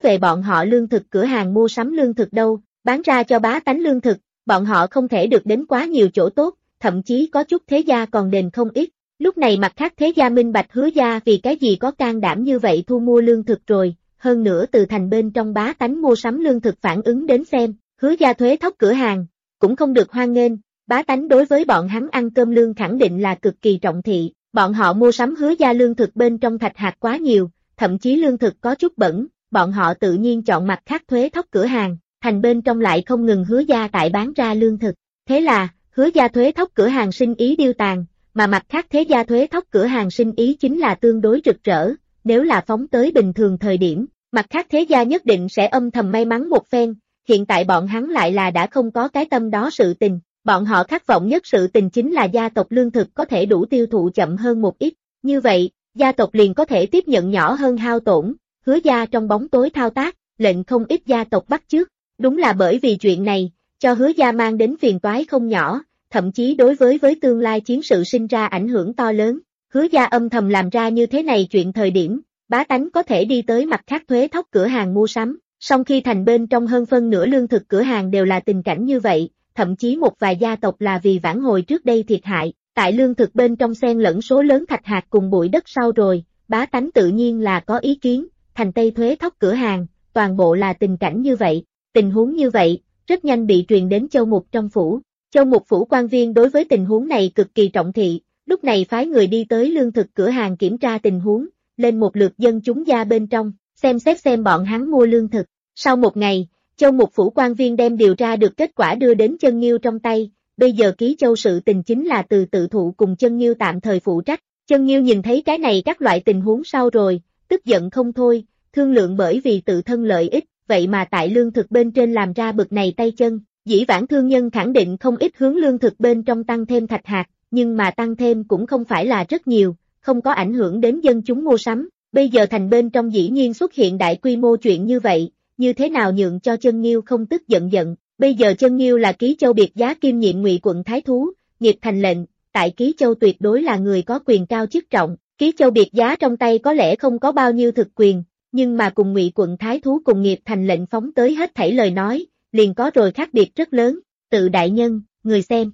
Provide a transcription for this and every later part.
về bọn họ lương thực cửa hàng mua sắm lương thực đâu, bán ra cho bá tánh lương thực, bọn họ không thể được đến quá nhiều chỗ tốt, thậm chí có chút thế gia còn đền không ít. Lúc này mặt khác thế gia minh bạch Hứa gia vì cái gì có can đảm như vậy thu mua lương thực rồi, hơn nữa từ thành bên trong bá tánh mua sắm lương thực phản ứng đến xem, Hứa gia thuế thóc cửa hàng, cũng không được hoan nghênh, bá tánh đối với bọn hắn ăn cơm lương khẳng định là cực kỳ trọng thị, bọn họ mua sắm Hứa gia lương thực bên trong thạch hạt quá nhiều, thậm chí lương thực có chút bẩn, bọn họ tự nhiên chọn mặt khác thuế thóc cửa hàng, thành bên trong lại không ngừng Hứa gia tại bán ra lương thực, thế là, Hứa gia thuế thóc cửa hàng sinh ý điêu tàn, mà mặt khác thế gia thuế thóc cửa hàng sinh ý chính là tương đối rực rỡ, nếu là phóng tới bình thường thời điểm, mặt khác thế gia nhất định sẽ âm thầm may mắn một phen, hiện tại bọn hắn lại là đã không có cái tâm đó sự tình, bọn họ khát vọng nhất sự tình chính là gia tộc lương thực có thể đủ tiêu thụ chậm hơn một ít, như vậy, gia tộc liền có thể tiếp nhận nhỏ hơn hao tổn, Hứa gia trong bóng tối thao tác, lệnh không ít gia tộc bắt chước, đúng là bởi vì chuyện này, cho Hứa gia mang đến phiền toái không nhỏ, thậm chí đối với tương lai chiến sự sinh ra ảnh hưởng to lớn, Hứa gia âm thầm làm ra như thế này chuyện thời điểm, bá tánh có thể đi tới mặt khác thuế thóc cửa hàng mua sắm, song khi thành bên trong hơn phân nửa lương thực cửa hàng đều là tình cảnh như vậy, thậm chí một vài gia tộc là vì vãn hồi trước đây thiệt hại, tại lương thực bên trong xen lẫn số lớn thạch hạt cùng bụi đất sau rồi, bá tánh tự nhiên là có ý kiến, thành Tây thuế thóc cửa hàng, toàn bộ là tình cảnh như vậy, tình huống như vậy, rất nhanh bị truyền đến Châu Mục trong phủ. Châu Mục phủ quan viên đối với tình huống này cực kỳ trọng thị, lúc này phái người đi tới lương thực cửa hàng kiểm tra tình huống, lên một lượt dân chúng gia bên trong, xem xét xem bọn hắn mua lương thực. Sau một ngày, Châu Mục phủ quan viên đem điều tra được kết quả đưa đến Chân Nghiêu trong tay, bây giờ ký châu sự tình chính là từ tự thụ cùng Chân Nghiêu tạm thời phụ trách. Chân Nghiêu nhìn thấy cái này các loại tình huống sau rồi, tức giận không thôi, thương lượng bởi vì tự thân lợi ích, vậy mà tại lương thực bên trên làm ra bực này tay chân. Dĩ vãng thương nhân khẳng định không ít hướng lương thực bên trong tăng thêm thạch hạt, nhưng mà tăng thêm cũng không phải là rất nhiều, không có ảnh hưởng đến dân chúng mua sắm. Bây giờ thành bên trong dĩ nhiên xuất hiện đại quy mô chuyện như vậy, như thế nào nhượng cho Chân Nghiêu không tức giận giận. Bây giờ Chân Nghiêu là Ký Châu biệt giá kiêm nhiệm Ngụy quận thái thú, nghiệp thành lệnh, tại Ký Châu tuyệt đối là người có quyền cao chức trọng. Ký Châu biệt giá trong tay có lẽ không có bao nhiêu thực quyền, nhưng mà cùng Ngụy quận thái thú cùng nghiệp thành lệnh phóng tới hết thảy lời nói, liền có rồi khác biệt rất lớn, tự đại nhân, người xem.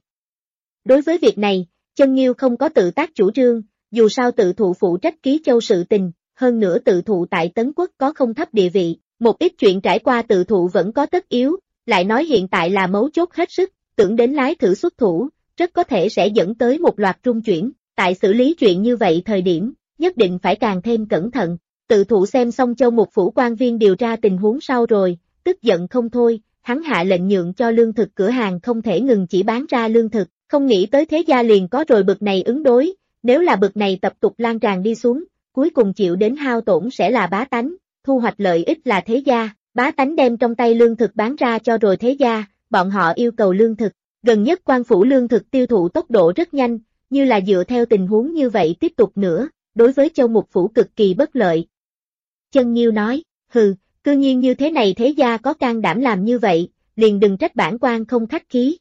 Đối với việc này, Chân Nghiêu không có tự tác chủ trương, dù sao tự thụ phụ trách Ký Châu sự tình, hơn nữa tự thụ tại Tấn Quốc có không thấp địa vị, một ít chuyện trải qua tự thụ vẫn có tất yếu, lại nói hiện tại là mấu chốt hết sức, tưởng đến lái thử xuất thủ, rất có thể sẽ dẫn tới một loạt trung chuyển, tại xử lý chuyện như vậy thời điểm, nhất định phải càng thêm cẩn thận. Tự thụ xem xong Châu Mục phủ quan viên điều tra tình huống sau rồi, tức giận không thôi. Hắn hạ lệnh nhượng cho lương thực cửa hàng không thể ngừng chỉ bán ra lương thực, không nghĩ tới thế gia liền có rồi bực này ứng đối, nếu là bực này tập tục lan tràn đi xuống, cuối cùng chịu đến hao tổn sẽ là bá tánh, thu hoạch lợi ích là thế gia, bá tánh đem trong tay lương thực bán ra cho rồi thế gia, bọn họ yêu cầu lương thực, gần nhất quan phủ lương thực tiêu thụ tốc độ rất nhanh, như là dựa theo tình huống như vậy tiếp tục nữa, đối với Châu Mục phủ cực kỳ bất lợi. Chân Nghiêu nói, hừ. Cư nhiên như thế này thế gia có can đảm làm như vậy, liền đừng trách bản quan không khách khí.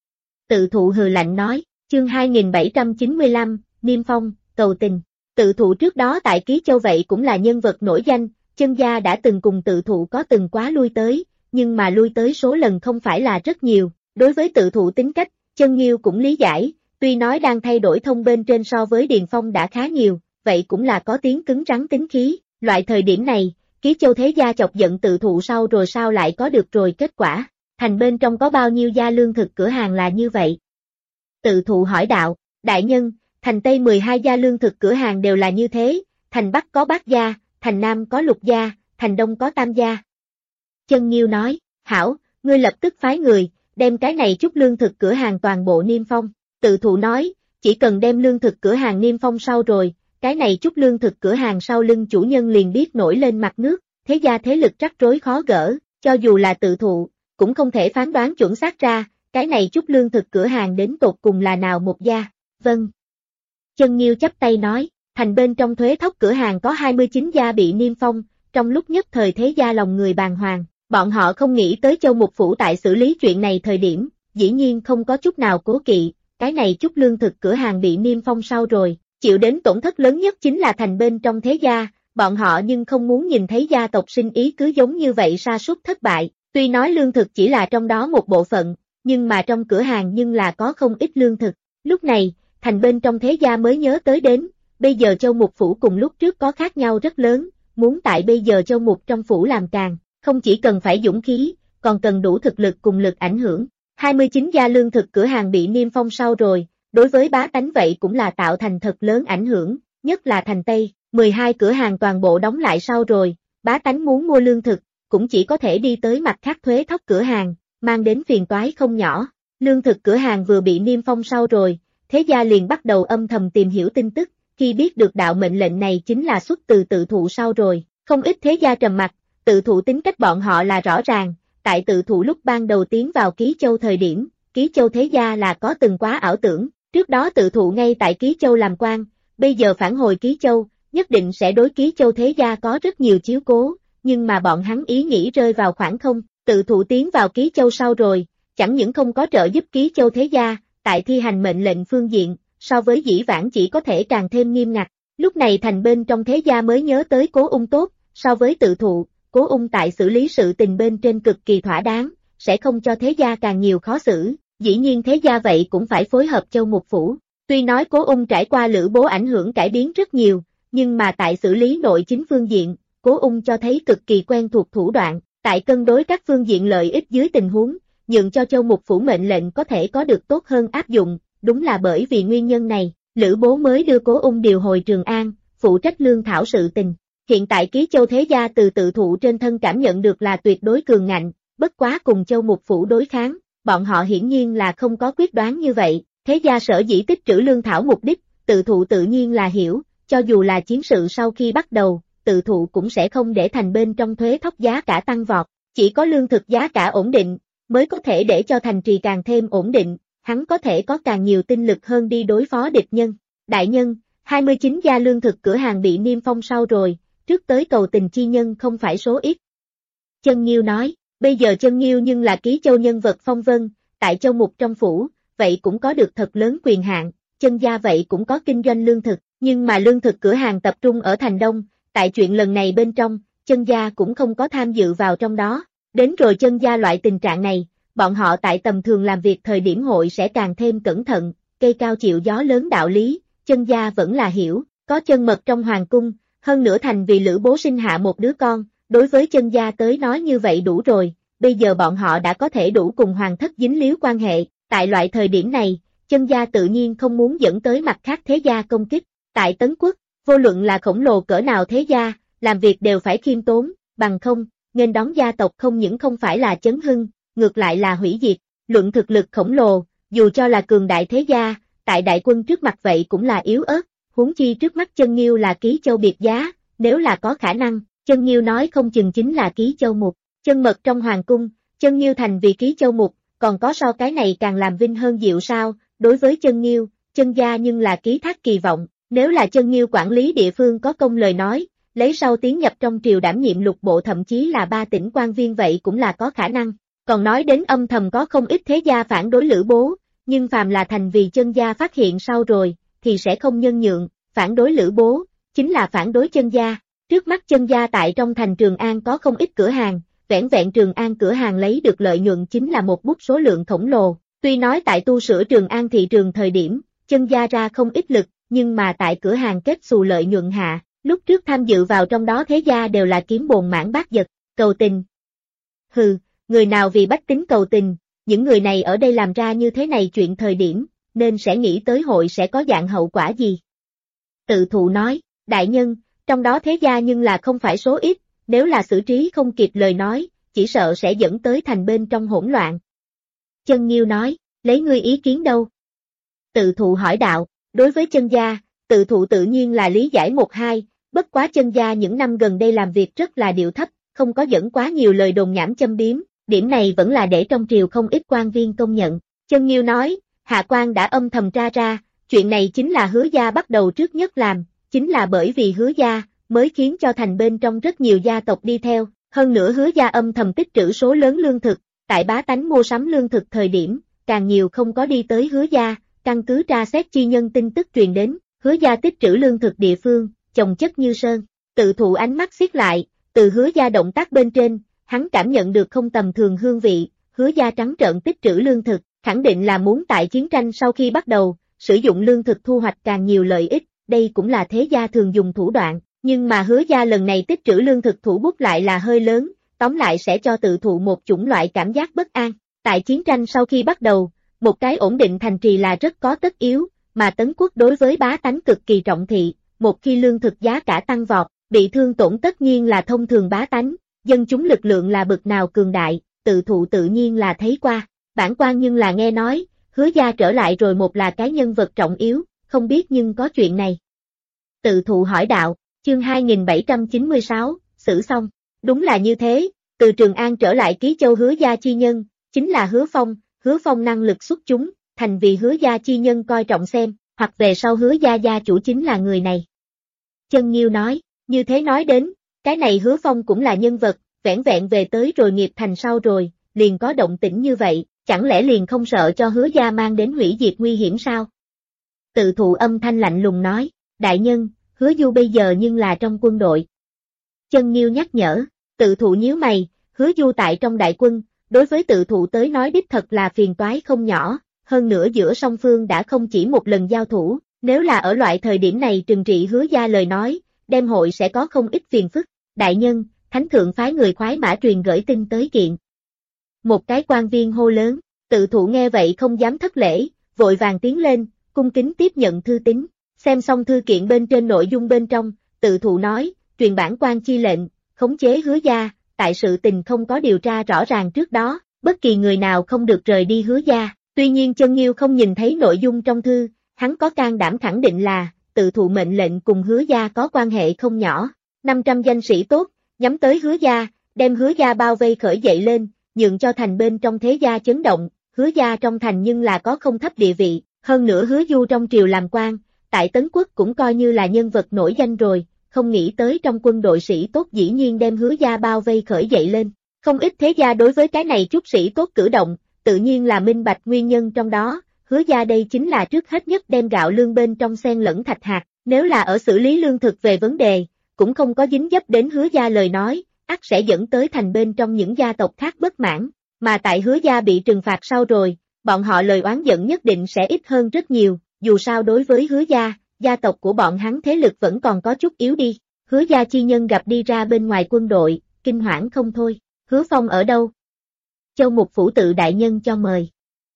Tự thụ hừ lạnh nói, chương 2795, Niêm Phong, cầu tình. Tự thụ trước đó tại Ký Châu vậy cũng là nhân vật nổi danh, Chân gia đã từng cùng tự thụ có từng quá lui tới, nhưng mà lui tới số lần không phải là rất nhiều. Đối với tự thụ tính cách, Chân Nghiêu cũng lý giải, tuy nói đang thay đổi thông bên trên so với Điền Phong đã khá nhiều, vậy cũng là có tiếng cứng rắn tính khí, loại thời điểm này. Ký Châu thế gia chọc giận tự thụ sau rồi sao lại có được rồi kết quả, thành bên trong có bao nhiêu gia lương thực cửa hàng là như vậy? Tự thụ hỏi đạo, đại nhân, thành Tây 12 gia lương thực cửa hàng đều là như thế, thành Bắc có Bát gia, thành Nam có Lục gia, thành Đông có Tam gia. Chân Nghiêu nói, hảo, ngươi lập tức phái người, đem cái này chút lương thực cửa hàng toàn bộ niêm phong. Tự thụ nói, chỉ cần đem lương thực cửa hàng niêm phong sau rồi, cái này chút lương thực cửa hàng sau lưng chủ nhân liền biết nổi lên mặt nước, thế gia thế lực rắc rối khó gỡ, cho dù là tự thụ, cũng không thể phán đoán chuẩn xác ra, cái này chút lương thực cửa hàng đến tột cùng là nào một gia. Vâng. Chân Nghiêu chắp tay nói, thành bên trong thuế thóc cửa hàng có 29 gia bị niêm phong, trong lúc nhất thời thế gia lòng người bàng hoàng, bọn họ không nghĩ tới Châu Mục phủ tại xử lý chuyện này thời điểm, dĩ nhiên không có chút nào cố kỵ, cái này chút lương thực cửa hàng bị niêm phong sau rồi. Chịu đến tổn thất lớn nhất chính là thành bên trong thế gia, bọn họ nhưng không muốn nhìn thấy gia tộc sinh ý cứ giống như vậy sa sút thất bại, tuy nói lương thực chỉ là trong đó một bộ phận, nhưng mà trong cửa hàng nhưng là có không ít lương thực. Lúc này, thành bên trong thế gia mới nhớ tới đến, bây giờ Châu Mục Phủ cùng lúc trước có khác nhau rất lớn, muốn tại bây giờ Châu Mục trong phủ làm càng, không chỉ cần phải dũng khí, còn cần đủ thực lực cùng lực ảnh hưởng. 29 gia lương thực cửa hàng bị niêm phong sau rồi, đối với bá tánh vậy cũng là tạo thành thật lớn ảnh hưởng, nhất là thành Tây, 12 cửa hàng toàn bộ đóng lại sau rồi, bá tánh muốn mua lương thực, cũng chỉ có thể đi tới mặt khác thuế thóc cửa hàng, mang đến phiền toái không nhỏ. Lương thực cửa hàng vừa bị niêm phong sau rồi, thế gia liền bắt đầu âm thầm tìm hiểu tin tức, khi biết được đạo mệnh lệnh này chính là xuất từ Tự Thụ sau rồi, không ít thế gia trầm mặc, Tự Thụ tính cách bọn họ là rõ ràng, tại Tự Thụ lúc ban đầu tiến vào Ký Châu thời điểm, Ký Châu thế gia là có từng quá ảo tưởng, trước đó Tự Thụ ngay tại Ký Châu làm quan, bây giờ phản hồi Ký Châu, nhất định sẽ đối Ký Châu thế gia có rất nhiều chiếu cố, nhưng mà bọn hắn ý nghĩ rơi vào khoảng không, Tự Thụ tiến vào Ký Châu sau rồi, chẳng những không có trợ giúp Ký Châu thế gia, tại thi hành mệnh lệnh phương diện, so với dĩ vãng chỉ có thể càng thêm nghiêm ngặt. Lúc này thành bên trong thế gia mới nhớ tới Cố Ung tốt, so với Tự Thụ, Cố Ung tại xử lý sự tình bên trên cực kỳ thỏa đáng, sẽ không cho thế gia càng nhiều khó xử, dĩ nhiên thế gia vậy cũng phải phối hợp Châu Mục Phủ. Tuy nói Cố Ung trải qua Lữ Bố ảnh hưởng cải biến rất nhiều, nhưng mà tại xử lý nội chính phương diện, Cố Ung cho thấy cực kỳ quen thuộc thủ đoạn, tại cân đối các phương diện lợi ích dưới tình huống, nhượng cho Châu Mục Phủ mệnh lệnh có thể có được tốt hơn áp dụng, đúng là bởi vì nguyên nhân này, Lữ Bố mới đưa Cố Ung điều hồi Trường An, phụ trách lương thảo sự tình. Hiện tại Ký Châu thế gia từ Tự Thụ trên thân cảm nhận được là tuyệt đối cường ngạnh, bất quá cùng Châu Mục Phủ đối kháng, bọn họ hiển nhiên là không có quyết đoán như vậy, thế gia sở dĩ tích trữ lương thảo mục đích, Tự Thụ tự nhiên là hiểu, cho dù là chiến sự sau khi bắt đầu, Tự Thụ cũng sẽ không để thành bên trong thuế thóc giá cả tăng vọt, chỉ có lương thực giá cả ổn định, mới có thể để cho thành trì càng thêm ổn định, hắn có thể có càng nhiều tinh lực hơn đi đối phó địch nhân. Đại nhân, 29 gia lương thực cửa hàng bị niêm phong sau rồi, trước tới cầu tình chi nhân không phải số ít. Chân Nghiêu nói, bây giờ Chân Nghiêu nhưng là Ký Châu nhân vật phong vân, tại Châu Mục trong phủ, vậy cũng có được thật lớn quyền hạn, Chân gia vậy cũng có kinh doanh lương thực, nhưng mà lương thực cửa hàng tập trung ở thành Đông, tại chuyện lần này bên trong, Chân gia cũng không có tham dự vào trong đó. Đến rồi Chân gia loại tình trạng này, bọn họ tại tầm thường làm việc thời điểm hội sẽ càng thêm cẩn thận, cây cao chịu gió lớn đạo lý, Chân gia vẫn là hiểu, có chân mật trong hoàng cung, hơn nữa thành vì Lữ Bố sinh hạ một đứa con, đối với Chân gia tới nói như vậy đủ rồi, bây giờ bọn họ đã có thể đủ cùng hoàng thất dính líu quan hệ, tại loại thời điểm này, Chân gia tự nhiên không muốn dẫn tới mặt khác thế gia công kích, tại Tấn Quốc, vô luận là khổng lồ cỡ nào thế gia, làm việc đều phải khiêm tốn, bằng không, nghênh đón gia tộc không những không phải là chấn hưng, ngược lại là hủy diệt, luận thực lực khổng lồ, dù cho là cường đại thế gia, tại đại quân trước mặt vậy cũng là yếu ớt, huống chi trước mắt Chân Nghiêu là Ký Châu biệt giá, nếu là có khả năng, Chân Nghiêu nói không chừng chính là Ký Châu Mục, chân mật trong hoàng cung, Chân Nghiêu thành vì Ký Châu Mục, còn có so cái này càng làm vinh hơn diệu sao, đối với Chân Nghiêu, Chân gia nhưng là ký thác kỳ vọng, nếu là Chân Nghiêu quản lý địa phương có công lời nói, lấy sau tiến nhập trong triều đảm nhiệm lục bộ thậm chí là 3 tỉnh quan viên vậy cũng là có khả năng. Còn nói đến âm thầm có không ít thế gia phản đối Lữ Bố, nhưng phàm là thành vì Chân gia phát hiện sau rồi, thì sẽ không nhân nhượng, phản đối Lữ Bố, chính là phản đối Chân gia. Trước mắt Chân gia tại trong thành Trường An có không ít cửa hàng, vẻn vẹn Trường An cửa hàng lấy được lợi nhuận chính là một bút số lượng khổng lồ. Tuy nói tại tu sửa Trường An thị trường thời điểm, Chân gia ra không ít lực, nhưng mà tại cửa hàng kết xù lợi nhuận hạ, lúc trước tham dự vào trong đó thế gia đều là kiếm bồn mãn bát giật, cầu tình. Hừ, người nào vì bách tính cầu tình, những người này ở đây làm ra như thế này chuyện thời điểm, nên sẽ nghĩ tới hội sẽ có dạng hậu quả gì. Tự Thụ nói, đại nhân, trong đó thế gia nhưng là không phải số ít, nếu là xử trí không kịp lời nói, chỉ sợ sẽ dẫn tới thành bên trong hỗn loạn. Chân Nghiêu nói, lấy ngươi ý kiến đâu? Tự Thụ hỏi đạo, đối với Chân gia, Tự Thụ tự nhiên là lý giải một hai, bất quá Chân gia những năm gần đây làm việc rất là điệu thấp, không có dẫn quá nhiều lời đồn nhảm châm biếm, điểm này vẫn là để trong triều không ít quan viên công nhận. Chân Nghiêu nói, hạ quan đã âm thầm tra ra, chuyện này chính là Hứa gia bắt đầu trước nhất làm, chính là bởi vì Hứa gia mới khiến cho thành bên trong rất nhiều gia tộc đi theo, hơn nữa Hứa gia âm thầm tích trữ số lớn lương thực, tại bá tánh mua sắm lương thực thời điểm, càng nhiều không có đi tới Hứa gia, căn cứ tra xét chi nhân tin tức truyền đến, Hứa gia tích trữ lương thực địa phương, chồng chất như sơn. Tự thụ ánh mắt siết lại, từ Hứa gia động tác bên trên, hắn cảm nhận được không tầm thường hương vị, Hứa gia trắng trợn tích trữ lương thực, khẳng định là muốn tại chiến tranh sau khi bắt đầu, sử dụng lương thực thu hoạch càng nhiều lợi ích, đây cũng là thế gia thường dùng thủ đoạn, nhưng mà Hứa gia lần này tích trữ lương thực thủ bút lại là hơi lớn, tóm lại sẽ cho tự thụ một chủng loại cảm giác bất an. Tại chiến tranh sau khi bắt đầu, một cái ổn định thành trì là rất có tất yếu, mà Tấn quốc đối với bá tánh cực kỳ trọng thị, một khi lương thực giá cả tăng vọt, bị thương tổn tất nhiên là thông thường bá tánh, dân chúng lực lượng là bực nào cường đại, tự thụ tự nhiên là thấy qua, bản quan nhưng là nghe nói, Hứa gia trở lại rồi một là cái nhân vật trọng yếu, không biết nhưng có chuyện này. Tự thụ hỏi đạo, chương 2796, xử xong, đúng là như thế, từ Trường An trở lại Ký Châu Hứa gia chi nhân, chính là Hứa Phong năng lực xuất chúng, thành vì Hứa gia chi nhân coi trọng xem, hoặc về sau Hứa gia gia chủ chính là người này. Chân Nhiêu nói, như thế nói đến, cái này Hứa Phong cũng là nhân vật, vẻn vẹn về tới rồi nghiệp thành sau rồi, liền có động tĩnh như vậy, chẳng lẽ liền không sợ cho Hứa gia mang đến hủy diệt nguy hiểm sao? Tự thụ âm thanh lạnh lùng nói, đại nhân, Hứa Du bây giờ nhưng là trong quân đội. Chân Nhiêu nhắc nhở, tự thụ nhíu mày, Hứa Du tại trong đại quân, đối với tự thụ tới nói đích thật là phiền toái không nhỏ, hơn nữa giữa song phương đã không chỉ một lần giao thủ, nếu là ở loại thời điểm này trừng trị Hứa gia lời nói, đem hội sẽ có không ít phiền phức. Đại nhân, thánh thượng phái người khoái mã truyền gửi tin tới kiện. Một cái quan viên hô lớn, tự thụ nghe vậy không dám thất lễ, vội vàng tiến lên, cung kính tiếp nhận thư tín, xem xong thư kiện bên trên nội dung bên trong, tự thụ nói, truyền bản quan chi lệnh, khống chế Hứa gia, tại sự tình không có điều tra rõ ràng trước đó, bất kỳ người nào không được rời đi Hứa gia. Tuy nhiên Chân Nhiêu không nhìn thấy nội dung trong thư, hắn có can đảm khẳng định là, tự thụ mệnh lệnh cùng Hứa gia có quan hệ không nhỏ. 500 danh sĩ tốt, nhắm tới Hứa gia, đem Hứa gia bao vây khởi dậy lên, nhượng cho thành bên trong thế gia chấn động, Hứa gia trong thành nhưng là có không thấp địa vị, hơn nữa Hứa Du trong triều làm quan, tại Tấn quốc cũng coi như là nhân vật nổi danh rồi, không nghĩ tới trong quân đội sĩ tốt dĩ nhiên đem Hứa gia bao vây khởi dậy lên. Không ít thế gia đối với cái này chút sĩ tốt cử động, tự nhiên là minh bạch nguyên nhân trong đó, Hứa gia đây chính là trước hết nhất đem gạo lương bên trong xen lẫn thạch hạt, nếu là ở xử lý lương thực về vấn đề, cũng không có dính dấp đến Hứa gia lời nói, ắt sẽ dẫn tới thành bên trong những gia tộc khác bất mãn, mà tại Hứa gia bị trừng phạt sau rồi, bọn họ lời oán giận nhất định sẽ ít hơn rất nhiều, dù sao đối với Hứa gia, gia tộc của bọn hắn thế lực vẫn còn có chút yếu đi. Hứa gia chi nhân gặp đi ra bên ngoài quân đội, kinh hoảng không thôi, Hứa Phong ở đâu? Châu Mục phủ tự đại nhân cho mời.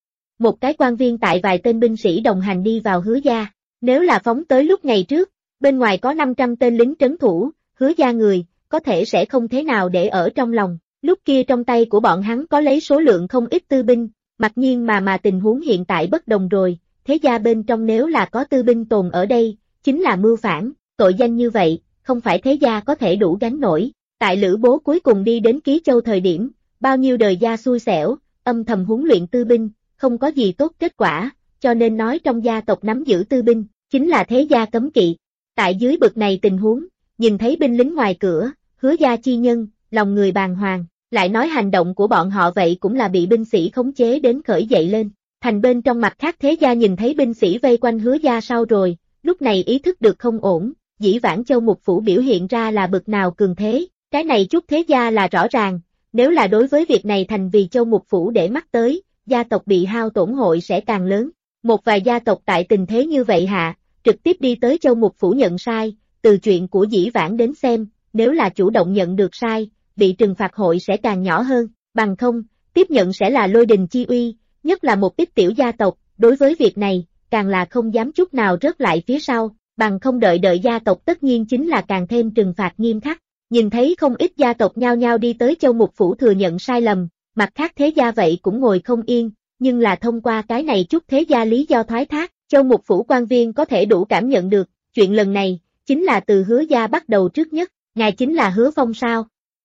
Một cái quan viên tại vài tên binh sĩ đồng hành đi vào Hứa gia, nếu là phóng tới lúc ngày trước, bên ngoài có 500 tên lính trấn thủ, Hứa gia người, có thể sẽ không thế nào để ở trong lòng, lúc kia trong tay của bọn hắn có lấy số lượng không ít tư binh, mặc nhiên mà tình huống hiện tại bất đồng rồi, thế gia bên trong nếu là có tư binh tồn ở đây, chính là mưu phản, tội danh như vậy, không phải thế gia có thể đủ gánh nổi. Tại Lữ Bố cuối cùng đi đến Ký Châu thời điểm, bao nhiêu đời gia xui xẻo, âm thầm huấn luyện tư binh, không có gì tốt kết quả, cho nên nói trong gia tộc nắm giữ tư binh, chính là thế gia cấm kỵ. Tại dưới bực này tình huống, nhìn thấy binh lính ngoài cửa, Hứa gia chi nhân, lòng người bàng hoàng, lại nói hành động của bọn họ vậy cũng là bị binh sĩ khống chế đến khởi dậy lên. Thành bên trong mặt khác thế gia nhìn thấy binh sĩ vây quanh Hứa gia sau rồi, lúc này ý thức được không ổn, dĩ vãng Châu Mục phủ biểu hiện ra là bực nào cường thế, cái này chút thế gia là rõ ràng, nếu là đối với việc này thành vì Châu Mục phủ để mắt tới, gia tộc bị hao tổn hội sẽ càng lớn. Một vài gia tộc tại tình thế như vậy hạ, trực tiếp đi tới Châu Mục phủ nhận sai, từ chuyện của dĩ vãng đến xem, nếu là chủ động nhận được sai, bị trừng phạt hội sẽ càng nhỏ hơn, bằng không, tiếp nhận sẽ là lôi đình chi uy, nhất là một ít tiểu gia tộc, đối với việc này, càng là không dám chút nào rớt lại phía sau, bằng không đợi gia tộc tất nhiên chính là càng thêm trừng phạt nghiêm khắc. Nhìn thấy không ít gia tộc nhao nhao đi tới Châu Mục phủ thừa nhận sai lầm, mặt khác thế gia vậy cũng ngồi không yên, nhưng là thông qua cái này chút thế gia lý do thoái thác, Châu Mục phủ quan viên có thể đủ cảm nhận được, chuyện lần này, chính là từ Hứa gia bắt đầu trước nhất, ngài chính là Hứa Phong sao?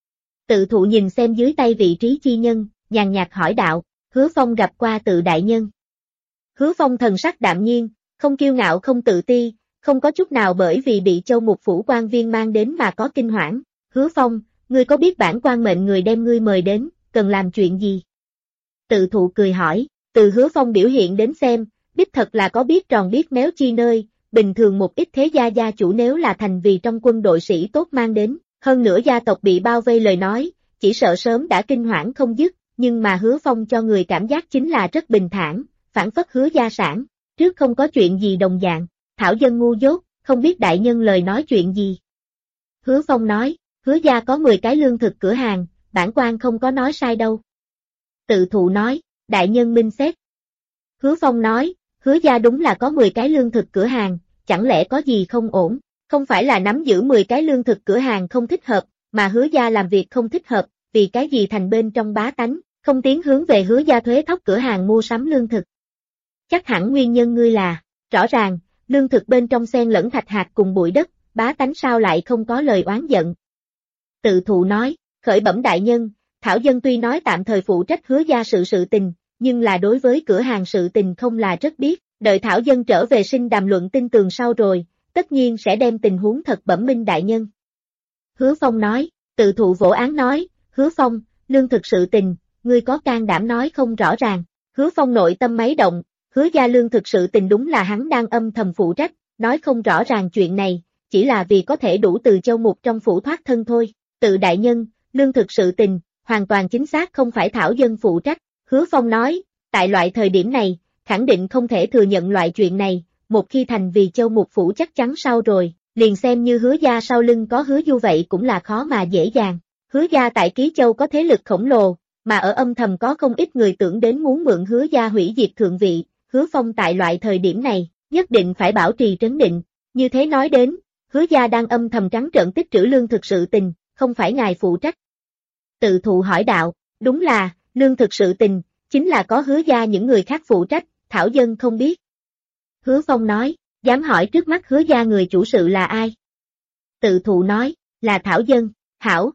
Tự thụ nhìn xem dưới tay vị trí chi nhân, nhàn nhạt hỏi đạo, Hứa Phong gặp qua tự đại nhân. Hứa Phong thần sắc đạm nhiên, không kiêu ngạo không tự ti, không có chút nào bởi vì bị Châu Mục phủ quan viên mang đến mà có kinh hoảng. Hứa Phong, ngươi có biết bản quan mệnh người đem ngươi mời đến, cần làm chuyện gì? Tự thụ cười hỏi, từ Hứa Phong biểu hiện đến xem, đích thật là có biết tròn biết méo chi nơi, bình thường một ít thế gia gia chủ nếu là thành vì trong quân đội sĩ tốt mang đến, hơn nữa gia tộc bị bao vây lời nói, chỉ sợ sớm đã kinh hoảng không dứt, nhưng mà Hứa Phong cho người cảm giác chính là rất bình thản, phản phất Hứa gia sản, trước không có chuyện gì đồng dạng, thảo dân ngu dốt, không biết đại nhân lời nói chuyện gì. Hứa Phong nói, Hứa gia có 10 cái lương thực cửa hàng, bản quan không có nói sai đâu. Tự thụ nói, đại nhân minh xét. Hứa Phong nói, Hứa gia đúng là có 10 cái lương thực cửa hàng, chẳng lẽ có gì không ổn, không phải là nắm giữ 10 cái lương thực cửa hàng không thích hợp, mà Hứa gia làm việc không thích hợp, vì cái gì thành bên trong bá tánh, không tiến hướng về Hứa gia thuế thóc cửa hàng mua sắm lương thực. Chắc hẳn nguyên nhân ngươi là, rõ ràng, lương thực bên trong xen lẫn thạch hạt cùng bụi đất, bá tánh sao lại không có lời oán giận. Tự thụ nói, khởi bẩm đại nhân, thảo dân tuy nói tạm thời phụ trách Hứa gia sự tình, nhưng là đối với cửa hàng sự tình không là rất biết, đợi thảo dân trở về sinh đàm luận tin tường sau rồi, tất nhiên sẽ đem tình huống thật bẩm minh đại nhân. Hứa Phong nói, tự thụ vỗ án nói, Hứa Phong, lương thực sự tình, ngươi có can đảm nói không rõ ràng. Hứa Phong nội tâm máy động, Hứa gia lương thực sự tình đúng là hắn đang âm thầm phụ trách, nói không rõ ràng chuyện này, chỉ là vì có thể đủ từ châu mục trong phủ thoát thân thôi. Tự đại nhân, lương thực sự tình, hoàn toàn chính xác không phải thảo dân phụ trách. Hứa Phong nói, tại loại thời điểm này, khẳng định không thể thừa nhận loại chuyện này, một khi thành vì châu mục phủ chắc chắn sau rồi, liền xem như Hứa gia sau lưng có Hứa Du vậy cũng là khó mà dễ dàng. Hứa gia tại Ký Châu có thế lực khổng lồ, mà ở âm thầm có không ít người tưởng đến muốn mượn Hứa gia hủy diệt thượng vị, Hứa Phong tại loại thời điểm này, nhất định phải bảo trì trấn định. Như thế nói đến, Hứa gia đang âm thầm trắng trợn tích trữ lương thực sự tình, không phải ngài phụ trách. Tự thụ hỏi đạo, đúng là, lương thực sự tình, chính là có Hứa gia những người khác phụ trách, thảo dân không biết. Hứa Phong nói, dám hỏi trước mắt Hứa gia người chủ sự là ai? Tự thụ nói, là thảo dân. Hảo,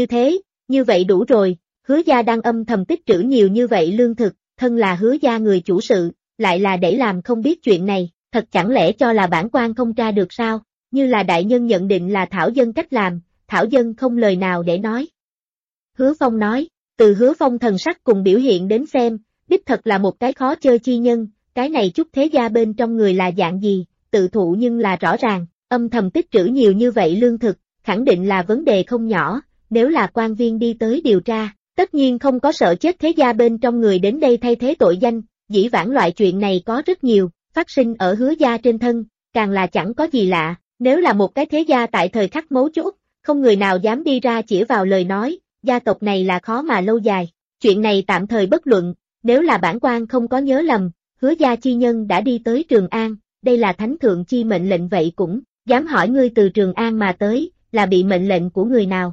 như vậy đủ rồi, Hứa gia đang âm thầm tích trữ nhiều như vậy lương thực, thân là Hứa gia người chủ sự, lại là để làm không biết chuyện này, thật chẳng lẽ cho là bản quan không tra được sao, như là đại nhân nhận định là thảo dân cách làm, thảo dân không lời nào để nói. Hứa Phong nói, từ Hứa Phong thần sắc cùng biểu hiện đến xem, đích thật là một cái khó chơi chi nhân, cái này chút thế gia bên trong người là dạng gì, tự thụ nhưng là rõ ràng, âm thầm tích trữ nhiều như vậy lương thực, khẳng định là vấn đề không nhỏ, nếu là quan viên đi tới điều tra, tất nhiên không có sợ chết thế gia bên trong người đến đây thay thế tội danh, dĩ vãng loại chuyện này có rất nhiều, phát sinh ở Hứa gia trên thân, càng là chẳng có gì lạ, nếu là một cái thế gia tại thời khắc mấu chốt, không người nào dám đi ra chỉ vào lời nói, gia tộc này là khó mà lâu dài, chuyện này tạm thời bất luận, nếu là bản quan không có nhớ lầm, Hứa gia chi nhân đã đi tới Trường An, đây là thánh thượng chi mệnh lệnh vậy cũng, dám hỏi ngươi từ Trường An mà tới, là bị mệnh lệnh của người nào?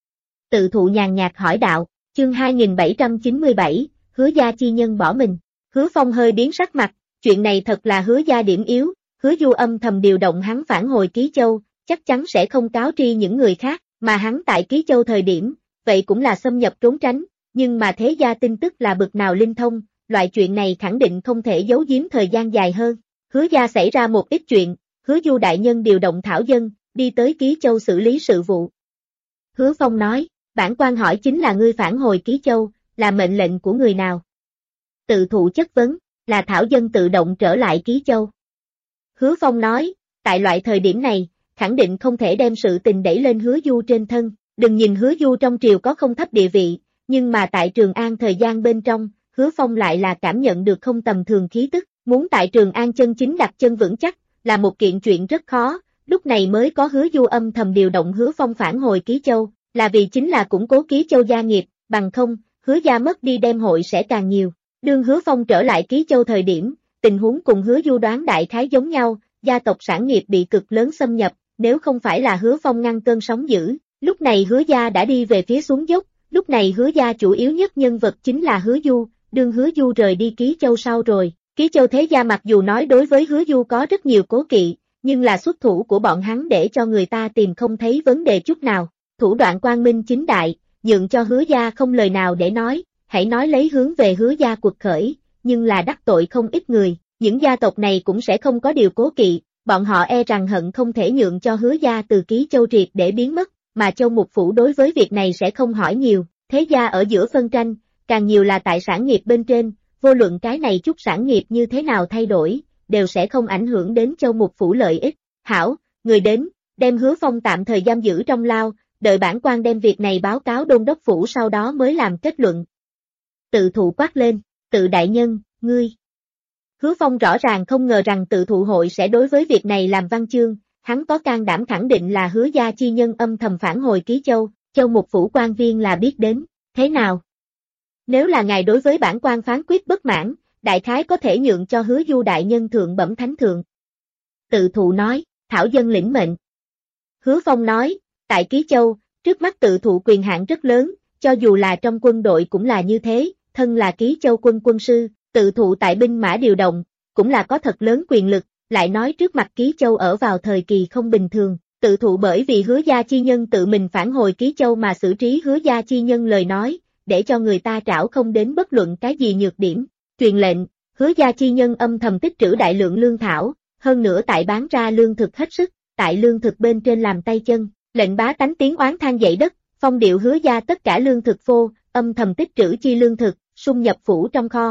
Tự thụ nhàn nhạt hỏi đạo, chương 2797, Hứa gia chi nhân bỏ mình. Hứa Phong hơi biến sắc mặt, chuyện này thật là Hứa gia điểm yếu, Hứa Du âm thầm điều động hắn phản hồi Ký Châu, chắc chắn sẽ không cáo tri những người khác, mà hắn tại Ký Châu thời điểm, vậy cũng là xâm nhập trốn tránh, nhưng mà thế gia tin tức là bực nào linh thông, loại chuyện này khẳng định không thể giấu giếm thời gian dài hơn. Hứa gia xảy ra một ít chuyện, Hứa Du đại nhân điều động thảo dân, đi tới Ký Châu xử lý sự vụ. Hứa Phong nói, bản quan hỏi chính là ngươi phản hồi Ký Châu, là mệnh lệnh của người nào? Tự thụ chất vấn, là thảo dân tự động trở lại Ký Châu. Hứa Phong nói, tại loại thời điểm này, khẳng định không thể đem sự tình đẩy lên Hứa Du trên thân, đừng nhìn Hứa Du trong triều có không thấp địa vị, nhưng mà tại Trường An thời gian bên trong, Hứa Phong lại là cảm nhận được không tầm thường khí tức, muốn tại Trường An chân chính đặt chân vững chắc, là một kiện chuyện rất khó, lúc này mới có Hứa Du âm thầm điều động Hứa Phong phản hồi Ký Châu, là vì chính là củng cố Ký Châu gia nghiệp, bằng không, Hứa gia mất đi đem hội sẽ càng nhiều. Đương Hứa Phong trở lại Ký Châu thời điểm, tình huống cùng Hứa Du đoán đại khái giống nhau, gia tộc sản nghiệp bị cực lớn xâm nhập, nếu không phải là Hứa Phong ngăn cơn sóng dữ, lúc này Hứa gia đã đi về phía xuống dốc, lúc này Hứa gia chủ yếu nhất nhân vật chính là Hứa Du, đương Hứa Du rời đi Ký Châu sau rồi, Ký Châu thế gia mặc dù nói đối với Hứa Du có rất nhiều cố kỵ, nhưng là xuất thủ của bọn hắn để cho người ta tìm không thấy vấn đề chút nào, thủ đoạn quang minh chính đại, nhượng cho Hứa gia không lời nào để nói, hãy nói lấy hướng về Hứa gia cuộc khởi, nhưng là đắc tội không ít người, những gia tộc này cũng sẽ không có điều cố kỵ, bọn họ e rằng hận không thể nhượng cho Hứa gia từ Ký Châu triệt để biến mất, mà Châu Mục Phủ đối với việc này sẽ không hỏi nhiều, thế gia ở giữa phân tranh, càng nhiều là tại sản nghiệp bên trên, vô luận cái này chút sản nghiệp như thế nào thay đổi, đều sẽ không ảnh hưởng đến Châu Mục Phủ lợi ích. Hảo, người đến, đem Hứa Phong tạm thời giam giữ trong lao, đợi bản quan đem việc này báo cáo Đôn đốc phủ sau đó mới làm kết luận. Tự thụ quát lên, Tự đại nhân, ngươi. Hứa Phong rõ ràng không ngờ rằng Tự thụ hội sẽ đối với việc này làm văn chương, hắn có can đảm khẳng định là Hứa gia chi nhân âm thầm phản hồi Ký Châu, Châu Mục Phủ quan viên là biết đến, thế nào? Nếu là ngài đối với bản quan phán quyết bất mãn, đại khái có thể nhượng cho Hứa Du đại nhân thượng bẩm thánh thượng. Tự thụ nói, thảo dân lĩnh mệnh. Hứa Phong nói, tại Ký Châu, trước mắt Tự thụ quyền hạn rất lớn, cho dù là trong quân đội cũng là như thế, thân là Ký Châu quân quân sư, Tự thụ tại binh mã điều động, cũng là có thật lớn quyền lực, lại nói trước mặt Ký Châu ở vào thời kỳ không bình thường, Tự thụ bởi vì Hứa gia chi nhân tự mình phản hồi Ký Châu mà xử trí Hứa gia chi nhân lời nói, để cho người ta trảo không đến bất luận cái gì nhược điểm, truyền lệnh, Hứa gia chi nhân âm thầm tích trữ đại lượng lương thảo, hơn nữa tại bán ra lương thực hết sức, tại lương thực bên trên làm tay chân, lệnh bá tánh tiếng oán than dậy đất, phong điệu Hứa gia tất cả lương thực phô, âm thầm tích trữ chi lương thực, xung nhập phủ trong kho.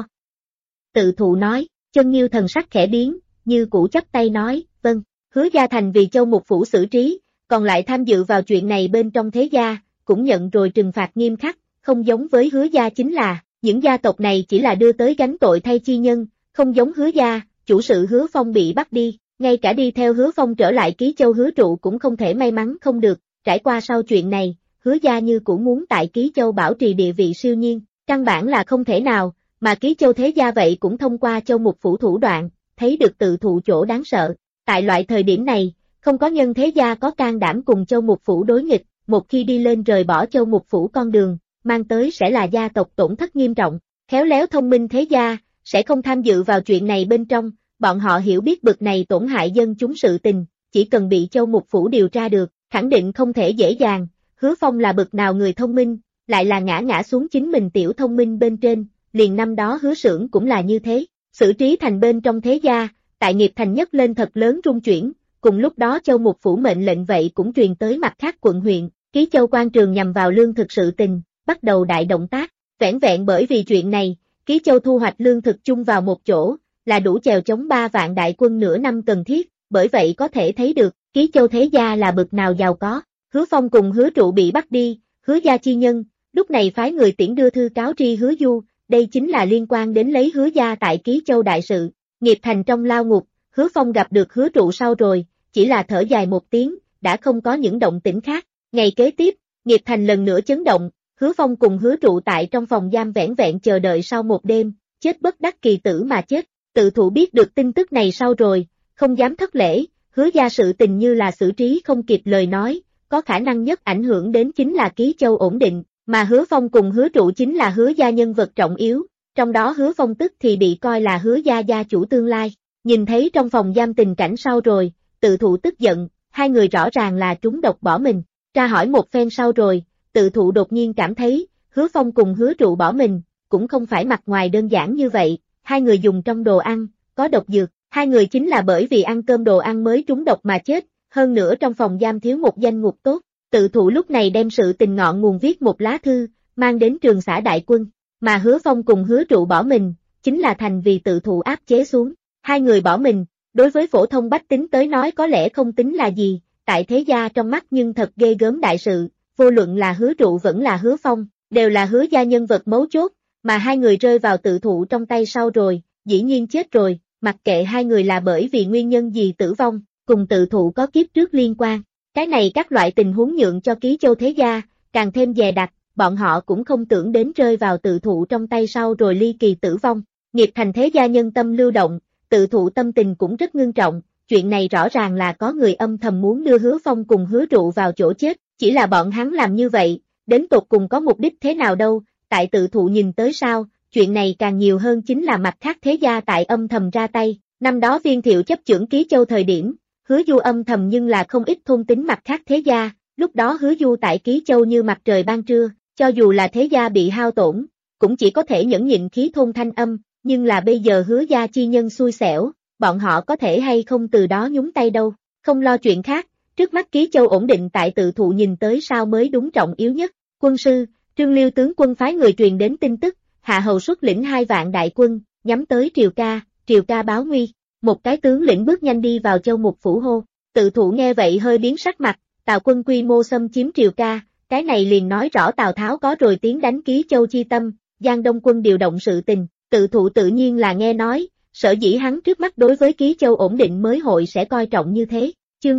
Tự thụ nói, Chân Nghiêu thần sắc khẽ biến, như cũ chắp tay nói, vâng, Hứa gia thành vì Châu Mục Phủ xử trí, còn lại tham dự vào chuyện này bên trong thế gia, cũng nhận rồi trừng phạt nghiêm khắc, không giống với Hứa gia chính là, những gia tộc này chỉ là đưa tới gánh tội thay chi nhân, không giống Hứa gia, chủ sự Hứa Phong bị bắt đi, ngay cả đi theo Hứa Phong trở lại Ký Châu Hứa Trụ cũng không thể may mắn không được, trải qua sau chuyện này, Hứa gia như cũng muốn tại Ký Châu bảo trì địa vị siêu nhiên, căn bản là không thể nào, mà Ký Châu thế gia vậy cũng thông qua Châu Mục Phủ thủ đoạn, thấy được Tự thụ chỗ đáng sợ. Tại loại thời điểm này, không có nhân thế gia có can đảm cùng Châu Mục Phủ đối nghịch, một khi đi lên rời bỏ Châu Mục Phủ con đường, mang tới sẽ là gia tộc tổn thất nghiêm trọng, khéo léo thông minh thế gia, sẽ không tham dự vào chuyện này bên trong, bọn họ hiểu biết bực này tổn hại dân chúng sự tình, chỉ cần bị Châu Mục Phủ điều tra được, khẳng định không thể dễ dàng, Hứa Phong là bực nào người thông minh, lại là ngã xuống chính mình tiểu thông minh bên trên, liền năm đó Hứa Xưởng cũng là như thế, xử trí thành bên trong thế gia, tại nghiệp thành nhất lên thật lớn rung chuyển, cùng lúc đó Châu Mục Phủ mệnh lệnh vậy cũng truyền tới mặt khác quận huyện, Ký Châu quan trường nhằm vào lương thực sự tình, bắt đầu đại động tác, vẻn vẹn bởi vì chuyện này, Ký Châu thu hoạch lương thực chung vào một chỗ, là đủ chèo chống 3 vạn đại quân nửa năm cần thiết, bởi vậy có thể thấy được, Ký Châu thế gia là bực nào giàu có, Hứa Phong cùng Hứa Trụ bị bắt đi, Hứa gia chi nhân, lúc này phái người tiễn đưa thư cáo tri Hứa Du, đây chính là liên quan đến lấy Hứa gia tại Ký Châu đại sự, nghiệp thành trong lao ngục, Hứa Phong gặp được Hứa Trụ sau rồi, chỉ là thở dài một tiếng, đã không có những động tĩnh khác, ngày kế tiếp, nghiệp thành lần nữa chấn động, Hứa Phong cùng Hứa Trụ tại trong phòng giam vẻn vẹn chờ đợi sau một đêm, chết bất đắc kỳ tử mà chết, Tự thụ biết được tin tức này sau rồi, không dám thất lễ, Hứa gia sự tình như là xử trí không kịp lời nói, có khả năng nhất ảnh hưởng đến chính là Ký Châu ổn định, mà Hứa Phong cùng Hứa Trụ chính là Hứa gia nhân vật trọng yếu, trong đó Hứa Phong tức thì bị coi là Hứa gia gia chủ tương lai, nhìn thấy trong phòng giam tình cảnh sau rồi, Tự thụ tức giận, hai người rõ ràng là trúng độc bỏ mình, tra hỏi một phen sau rồi, Tự thụ đột nhiên cảm thấy, Hứa Phong cùng Hứa Trụ bỏ mình, cũng không phải mặt ngoài đơn giản như vậy, hai người dùng trong đồ ăn, có độc dược, hai người chính là bởi vì ăn cơm đồ ăn mới trúng độc mà chết, hơn nữa trong phòng giam thiếu một danh ngục tốt, Tự thụ lúc này đem sự tình ngọn nguồn viết một lá thư, mang đến trường xã đại quân, mà Hứa Phong cùng Hứa Trụ bỏ mình, chính là thành vì Tự thụ áp chế xuống, hai người bỏ mình, đối với phổ thông bách tính tới nói có lẽ không tính là gì, tại thế gia trong mắt nhưng thật ghê gớm đại sự, vô luận là Hứa Trụ vẫn là Hứa Phong, đều là Hứa gia nhân vật mấu chốt, mà hai người rơi vào Tự thụ trong tay sau rồi, dĩ nhiên chết rồi, mặc kệ hai người là bởi vì nguyên nhân gì tử vong, cùng Tự thụ có kiếp trước liên quan. Cái này các loại tình huống nhượng cho Ký Châu thế gia, càng thêm dè đặt, bọn họ cũng không tưởng đến rơi vào Tự thụ trong tay sau rồi ly kỳ tử vong. Nghiệp thành thế gia nhân tâm lưu động, Tự thụ tâm tình cũng rất ngưng trọng, chuyện này rõ ràng là có người âm thầm muốn đưa Hứa Phong cùng Hứa Trụ vào chỗ chết, chỉ là bọn hắn làm như vậy, đến tột cùng có mục đích thế nào đâu, tại Tự thụ nhìn tới sao, chuyện này càng nhiều hơn chính là mặt khác thế gia tại âm thầm ra tay, năm đó Viên Thiệu chấp chưởng Ký Châu thời điểm, Hứa Du âm thầm nhưng là không ít thôn tính mặt khác thế gia, lúc đó Hứa Du tại Ký Châu như mặt trời ban trưa, cho dù là thế gia bị hao tổn, cũng chỉ có thể nhẫn nhịn khí thôn thanh âm, nhưng là bây giờ Hứa gia chi nhân xui xẻo, bọn họ có thể hay không từ đó nhúng tay đâu, không lo chuyện khác, trước mắt Ký Châu ổn định tại Tự thụ nhìn tới sao mới đúng trọng yếu nhất, quân sư, Trương Liêu tướng quân phái người truyền đến tin tức, Hạ Hầu xuất lĩnh 2 vạn đại quân, nhắm tới Triều Ca báo nguy. một cái tướng lĩnh bước nhanh đi vào Châu Mục phủ hô. Tự thụ nghe vậy hơi biến sắc mặt, Tào quân quy mô xâm chiếm Triều Ca, cái này liền nói rõ Tào Tháo có rồi tiếng đánh Ký Châu chi tâm, Giang Đông quân điều động sự tình, tự thụ tự nhiên là nghe nói, sở dĩ hắn trước mắt đối với Ký Châu ổn định mới hội sẽ coi trọng như thế. Chương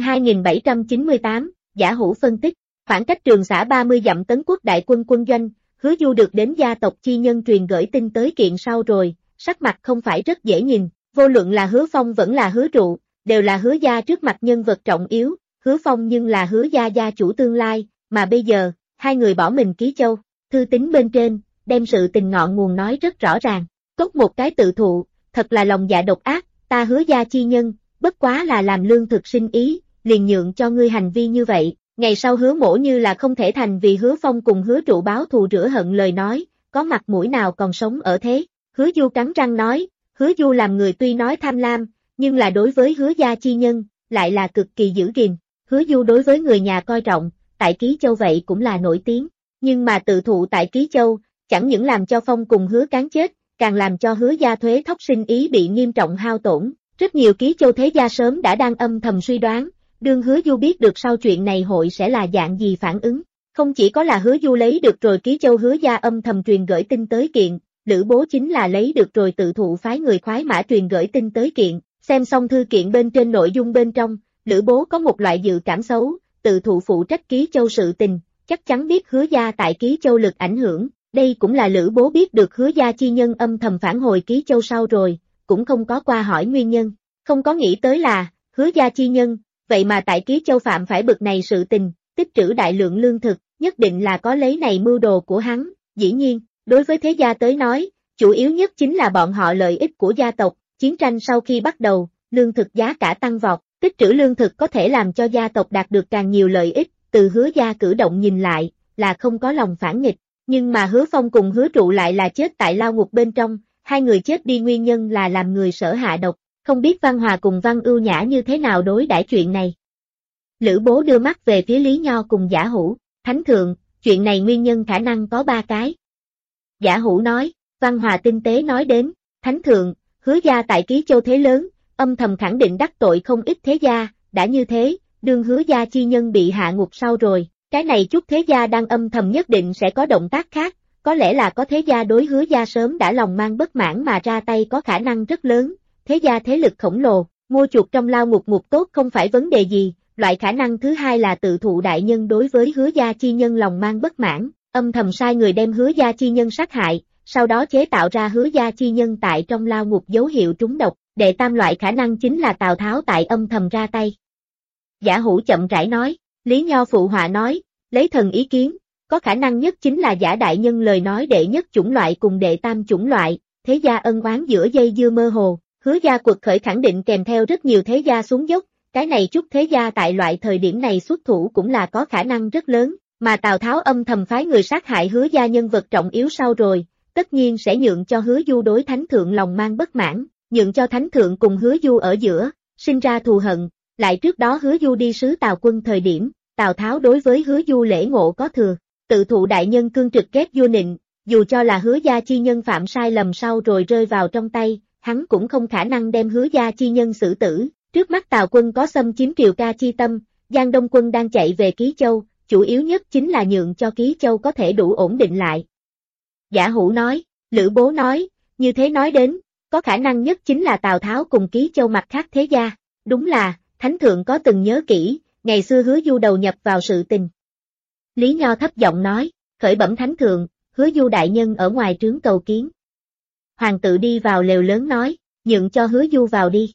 2798, Giả Hữu phân tích, khoảng cách Trường Xã 30 dặm Tấn Quốc đại quân quân doanh, Hứa Du được đến gia tộc chi nhân truyền gửi tin tới kiện sau rồi, sắc mặt không phải rất dễ nhìn, vô luận là Hứa Phong vẫn là Hứa Trụ, đều là Hứa gia trước mặt nhân vật trọng yếu, Hứa Phong nhưng là Hứa gia gia chủ tương lai, mà bây giờ, hai người bỏ mình Ký Châu, thư tín bên trên, đem sự tình ngọn nguồn nói rất rõ ràng, cốt một cái tự thụ, thật là lòng dạ độc ác, ta Hứa gia chi nhân, bất quá là làm lương thực sinh ý, liền nhượng cho ngươi hành vi như vậy, ngày sau Hứa Mỗ như là không thể thành vì Hứa Phong cùng Hứa Trụ báo thù rửa hận lời nói, có mặt mũi nào còn sống ở thế, Hứa Du cắn răng nói, Hứa Du làm người tuy nói tham lam, nhưng là đối với Hứa gia chi nhân, lại là cực kỳ giữ gìn, Hứa Du đối với người nhà coi trọng, tại Ký Châu vậy cũng là nổi tiếng, nhưng mà tự thụ tại Ký Châu, chẳng những làm cho Phong cùng Hứa Cán chết, càng làm cho Hứa gia thuế thóc sinh ý bị nghiêm trọng hao tổn, rất nhiều Ký Châu thế gia sớm đã đang âm thầm suy đoán, đương Hứa Du biết được sau chuyện này hội sẽ là dạng gì phản ứng, không chỉ có là Hứa Du lấy được rồi Ký Châu Hứa gia âm thầm truyền gửi tin tới kiện, Lữ Bố chính là lấy được rồi tự thụ phái người khoái mã truyền gửi tin tới kiện, xem xong thư kiện bên trên nội dung bên trong, Lữ Bố có một loại dự cảm xấu, tự thụ phụ trách Ký Châu sự tình, chắc chắn biết Hứa gia tại Ký Châu lực ảnh hưởng, đây cũng là Lữ Bố biết được Hứa gia chi nhân âm thầm phản hồi Ký Châu sau rồi, cũng không có qua hỏi nguyên nhân, không có nghĩ tới là, Hứa gia chi nhân, vậy mà tại Ký Châu phạm phải bực này sự tình, tích trữ đại lượng lương thực, nhất định là có lấy này mưu đồ của hắn, dĩ nhiên, đối với thế gia tới nói, chủ yếu nhất chính là bọn họ lợi ích của gia tộc, chiến tranh sau khi bắt đầu, lương thực giá cả tăng vọt, tích trữ lương thực có thể làm cho gia tộc đạt được càng nhiều lợi ích, từ Hứa gia cử động nhìn lại, là không có lòng phản nghịch, nhưng mà Hứa Phong cùng Hứa Trụ lại là chết tại lao ngục bên trong, hai người chết đi nguyên nhân là làm người sở hạ độc, không biết Văn Hòa cùng Văn Ưu Nhã như thế nào đối đãi chuyện này. Lữ Bố đưa mắt về phía Lý Nho cùng Giả Hữu, Thánh Thượng, chuyện này nguyên nhân khả năng có 3 cái. Giả Hữu nói, Văn Hòa tinh tế nói đến, Thánh Thượng, Hứa gia tại Ký Châu thế lớn, âm thầm khẳng định đắc tội không ít thế gia, đã như thế, đương Hứa gia chi nhân bị hạ ngục sau rồi, cái này chút thế gia đang âm thầm nhất định sẽ có động tác khác, có lẽ là có thế gia đối Hứa gia sớm đã lòng mang bất mãn mà ra tay có khả năng rất lớn, thế gia thế lực khổng lồ, mua chuộc trong lao ngục ngục tốt không phải vấn đề gì, loại khả năng thứ hai là tự thụ đại nhân đối với Hứa gia chi nhân lòng mang bất mãn, âm thầm sai người đem Hứa gia chi nhân sát hại, sau đó chế tạo ra Hứa gia chi nhân tại trong lao ngục dấu hiệu trúng độc, đệ tam loại khả năng chính là Tào Tháo tại âm thầm ra tay. Giả Hữu chậm rãi nói, Lý Nho phụ họa nói, lấy thần ý kiến, có khả năng nhất chính là Giả đại nhân lời nói đệ nhất chủng loại cùng đệ tam chủng loại, thế gia ân oán giữa dây dưa mơ hồ, Hứa gia quật khởi khẳng định kèm theo rất nhiều thế gia xuống dốc, cái này chút thế gia tại loại thời điểm này xuất thủ cũng là có khả năng rất lớn, mà Tào Tháo âm thầm phái người sát hại Hứa gia nhân vật trọng yếu sau rồi, tất nhiên sẽ nhượng cho Hứa Du đối Thánh Thượng lòng mang bất mãn, nhượng cho Thánh Thượng cùng Hứa Du ở giữa, sinh ra thù hận, lại trước đó Hứa Du đi sứ Tào quân thời điểm, Tào Tháo đối với Hứa Du lễ ngộ có thừa, tự thụ đại nhân cương trực ghét vua nịnh, dù cho là Hứa gia chi nhân phạm sai lầm sau rồi rơi vào trong tay, hắn cũng không khả năng đem Hứa gia chi nhân xử tử, trước mắt Tào quân có xâm chiếm Triều Ca chi tâm, Giang Đông quân đang chạy về Ký Châu, chủ yếu nhất chính là nhượng cho Ký Châu có thể đủ ổn định lại. Giả Hữu nói, Lữ Bố nói, như thế nói đến, có khả năng nhất chính là Tào Tháo cùng Ký Châu mặt khác thế gia, đúng là, Thánh Thượng có từng nhớ kỹ, ngày xưa Hứa Du đầu nhập vào sự tình. Lý Nho thấp giọng nói, khởi bẩm Thánh Thượng, Hứa Du đại nhân ở ngoài trướng cầu kiến. Hoàng tự đi vào lều lớn nói, nhượng cho Hứa Du vào đi.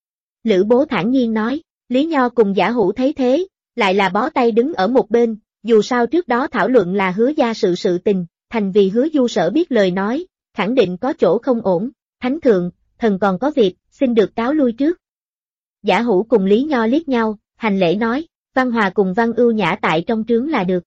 Lữ Bố thản nhiên nói, Lý Nho cùng Giả Hữu thấy thế, lại là bó tay đứng ở một bên, dù sao trước đó thảo luận là Hứa gia sự tình, thành vì Hứa Du sở biết lời nói, khẳng định có chỗ không ổn, Thánh Thượng, thần còn có việc, xin được cáo lui trước. Giả Hữu cùng Lý Nho liếc nhau, hành lễ nói, Văn Hòa cùng Văn Ưu Nhã tại trong trướng là được.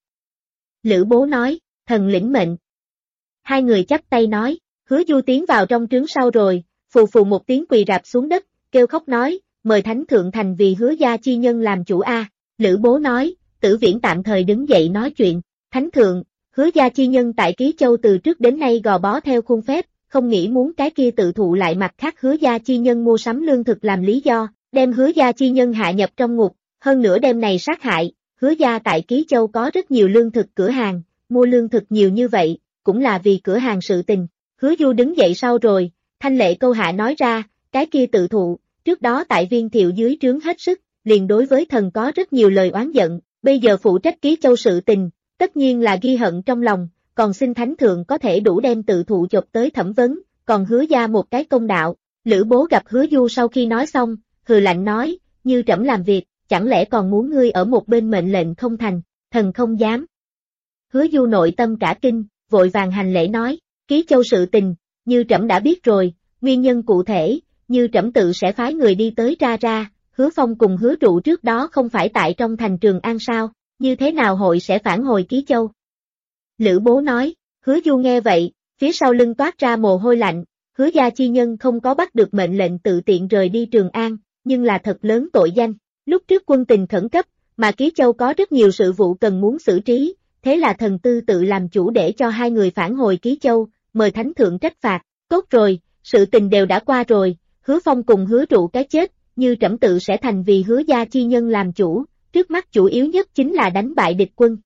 Lữ Bố nói, thần lĩnh mệnh. Hai người chắp tay nói, Hứa Du tiến vào trong trướng sau rồi, phù phù một tiếng quỳ rạp xuống đất, kêu khóc nói, mời Thánh Thượng thành vì Hứa gia chi nhân làm chủ a. Lữ Bố nói, Tử Viễn tạm thời đứng dậy nói chuyện, Thánh Thượng, Hứa gia chi nhân tại Ký Châu từ trước đến nay gò bó theo khuôn phép, không nghĩ muốn cái kia tự thụ lại mặt khác Hứa gia chi nhân mua sắm lương thực làm lý do, đem Hứa gia chi nhân hạ nhập trong ngục, hơn nữa đêm này sát hại. Hứa gia tại Ký Châu có rất nhiều lương thực cửa hàng, mua lương thực nhiều như vậy, cũng là vì cửa hàng sự tình. Hứa Du đứng dậy sau rồi, thanh lệ câu hạ nói ra, cái kia tự thụ, trước đó tại Viên Thiệu dưới trướng hết sức, liền đối với thần có rất nhiều lời oán giận, bây giờ phụ trách Ký Châu sự tình, tất nhiên là ghi hận trong lòng, còn xin thánh thượng có thể đủ đem tự thụ chộp tới thẩm vấn, còn Hứa gia một cái công đạo. Lữ Bố gặp Hứa Du sau khi nói xong, hừ lạnh nói, như trẫm làm việc, chẳng lẽ còn muốn ngươi ở một bên mệnh lệnh không thành, thần không dám. Hứa Du nội tâm cả kinh, vội vàng hành lễ nói, Ký Châu sự tình, như trẫm đã biết rồi, nguyên nhân cụ thể, như trẫm tự sẽ phái người đi tới ra. Hứa Phong cùng Hứa Trụ trước đó không phải tại trong thành Trường An sao, như thế nào hội sẽ phản hồi Ký Châu? Lữ Bố nói, Hứa Du nghe vậy, phía sau lưng toát ra mồ hôi lạnh, Hứa gia chi nhân không có bắt được mệnh lệnh tự tiện rời đi Trường An, nhưng là thật lớn tội danh. Lúc trước quân tình khẩn cấp, mà Ký Châu có rất nhiều sự vụ cần muốn xử trí, thế là thần tư tự làm chủ để cho hai người phản hồi Ký Châu, mời thánh thượng trách phạt. Tốt rồi, sự tình đều đã qua rồi, Hứa Phong cùng Hứa Trụ cái chết, như trẫm tự sẽ thành vì Hứa gia chi nhân làm chủ, trước mắt chủ yếu nhất chính là đánh bại địch quân.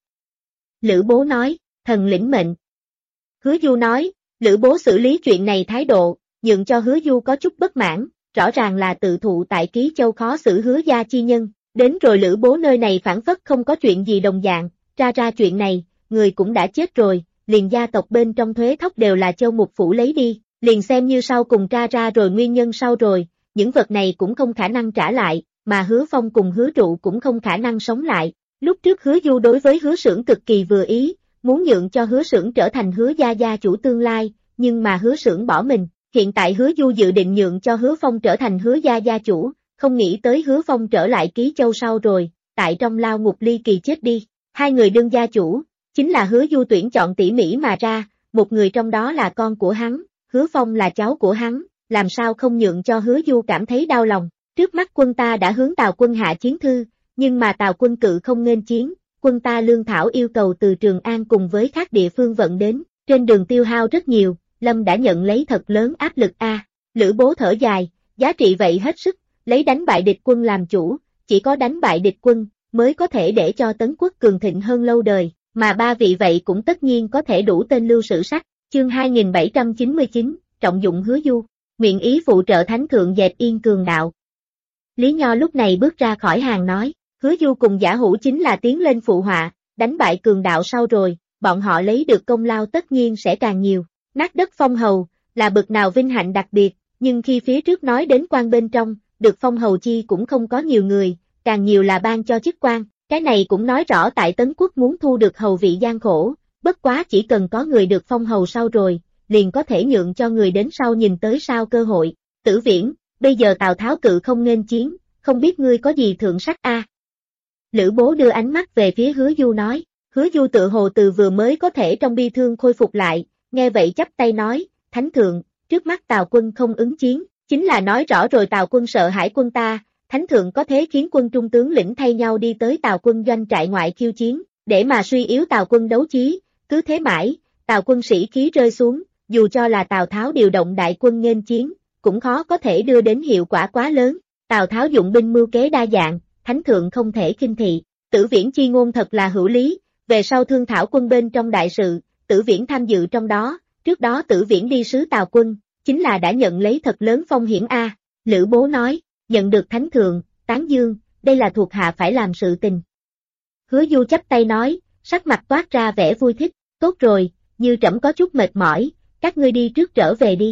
Lữ Bố nói, thần lĩnh mệnh. Hứa Du nói, Lữ Bố xử lý chuyện này thái độ, nhượng cho Hứa Du có chút bất mãn, rõ ràng là tự thụ tại Ký Châu khó xử Hứa gia chi nhân, đến rồi Lữ Bố nơi này phản phất không có chuyện gì đồng dạng, ra chuyện này, người cũng đã chết rồi, liền gia tộc bên trong thuế thóc đều là Châu Mục Phủ lấy đi, liền xem như sau cùng ra rồi nguyên nhân sau rồi, những vật này cũng không khả năng trả lại, mà Hứa Phong cùng Hứa Trụ cũng không khả năng sống lại. Lúc trước Hứa Du đối với Hứa Xưởng cực kỳ vừa ý, muốn nhượng cho Hứa Xưởng trở thành Hứa gia gia chủ tương lai, nhưng mà Hứa Xưởng bỏ mình, hiện tại Hứa Du dự định nhượng cho Hứa Phong trở thành Hứa gia gia chủ, không nghĩ tới Hứa Phong trở lại Ký Châu sau rồi, tại trong lao ngục ly kỳ chết đi. Hai người đương gia chủ, chính là Hứa Du tuyển chọn tỉ mỉ mà ra, một người trong đó là con của hắn, Hứa Phong là cháu của hắn, làm sao không nhượng cho Hứa Du cảm thấy đau lòng. Trước mắt quân ta đã hướng Tào quân hạ chiến thư, nhưng mà Tào quân cự không nghênh chiến, quân ta lương thảo yêu cầu từ Trường An cùng với các địa phương vận đến, trên đường tiêu hao rất nhiều, Lâm đã nhận lấy thật lớn áp lực a. Lữ Bố thở dài, giá trị vậy hết sức, lấy đánh bại địch quân làm chủ, chỉ có đánh bại địch quân mới có thể để cho Tấn quốc cường thịnh hơn lâu đời, mà ba vị vậy cũng tất nhiên có thể đủ tên lưu sử sách. Chương 2799, trọng dụng Hứa Du, nguyện ý phụ trợ thánh thượng dẹp yên cường đạo. Lý Nho lúc này bước ra khỏi hàng nói, Hứa Du cùng Giả Hữu chính là tiến lên phụ họa, đánh bại cường đạo sau rồi, bọn họ lấy được công lao tất nhiên sẽ càng nhiều. Nát đất phong hầu, là bực nào vinh hạnh đặc biệt, nhưng khi phía trước nói đến quan bên trong, được phong hầu chi cũng không có nhiều người, càng nhiều là ban cho chức quan, cái này cũng nói rõ tại Tấn quốc muốn thu được hầu vị gian khổ, bất quá chỉ cần có người được phong hầu sau rồi, liền có thể nhượng cho người đến sau nhìn tới sao cơ hội. Tử Viễn, bây giờ Tào Tháo cự không nghênh chiến, không biết ngươi có gì thượng sách a? Lữ Bố đưa ánh mắt về phía Hứa Du nói, Hứa Du tự hồ từ vừa mới có thể trong bi thương khôi phục lại, nghe vậy chắp tay nói, thánh thượng, trước mắt Tào quân không ứng chiến, chính là nói rõ rồi Tào quân sợ hãi quân ta, thánh thượng có thế khiến quân trung tướng lĩnh thay nhau đi tới Tào quân doanh trại ngoại khiêu chiến, để mà suy yếu Tào quân đấu chí, cứ thế mãi, Tào quân sĩ khí rơi xuống, dù cho là Tào Tháo điều động đại quân nghênh chiến, cũng khó có thể đưa đến hiệu quả quá lớn. Tào Tháo dụng binh mưu kế đa dạng, thánh thượng không thể khinh thị. Tử Viễn chi ngôn thật là hữu lý, về sau thương thảo quân bên trong đại sự, Tử Viễn tham dự trong đó, trước đó Tử Viễn đi sứ Tào quân, chính là đã nhận lấy thật lớn phong hiểm a. Lữ Bố nói, nhận được thánh thượng, tán dương, đây là thuộc hạ phải làm sự tình. Hứa Du chắp tay nói, sắc mặt toát ra vẻ vui thích, tốt rồi, như trẫm có chút mệt mỏi, các ngươi đi trước trở về đi.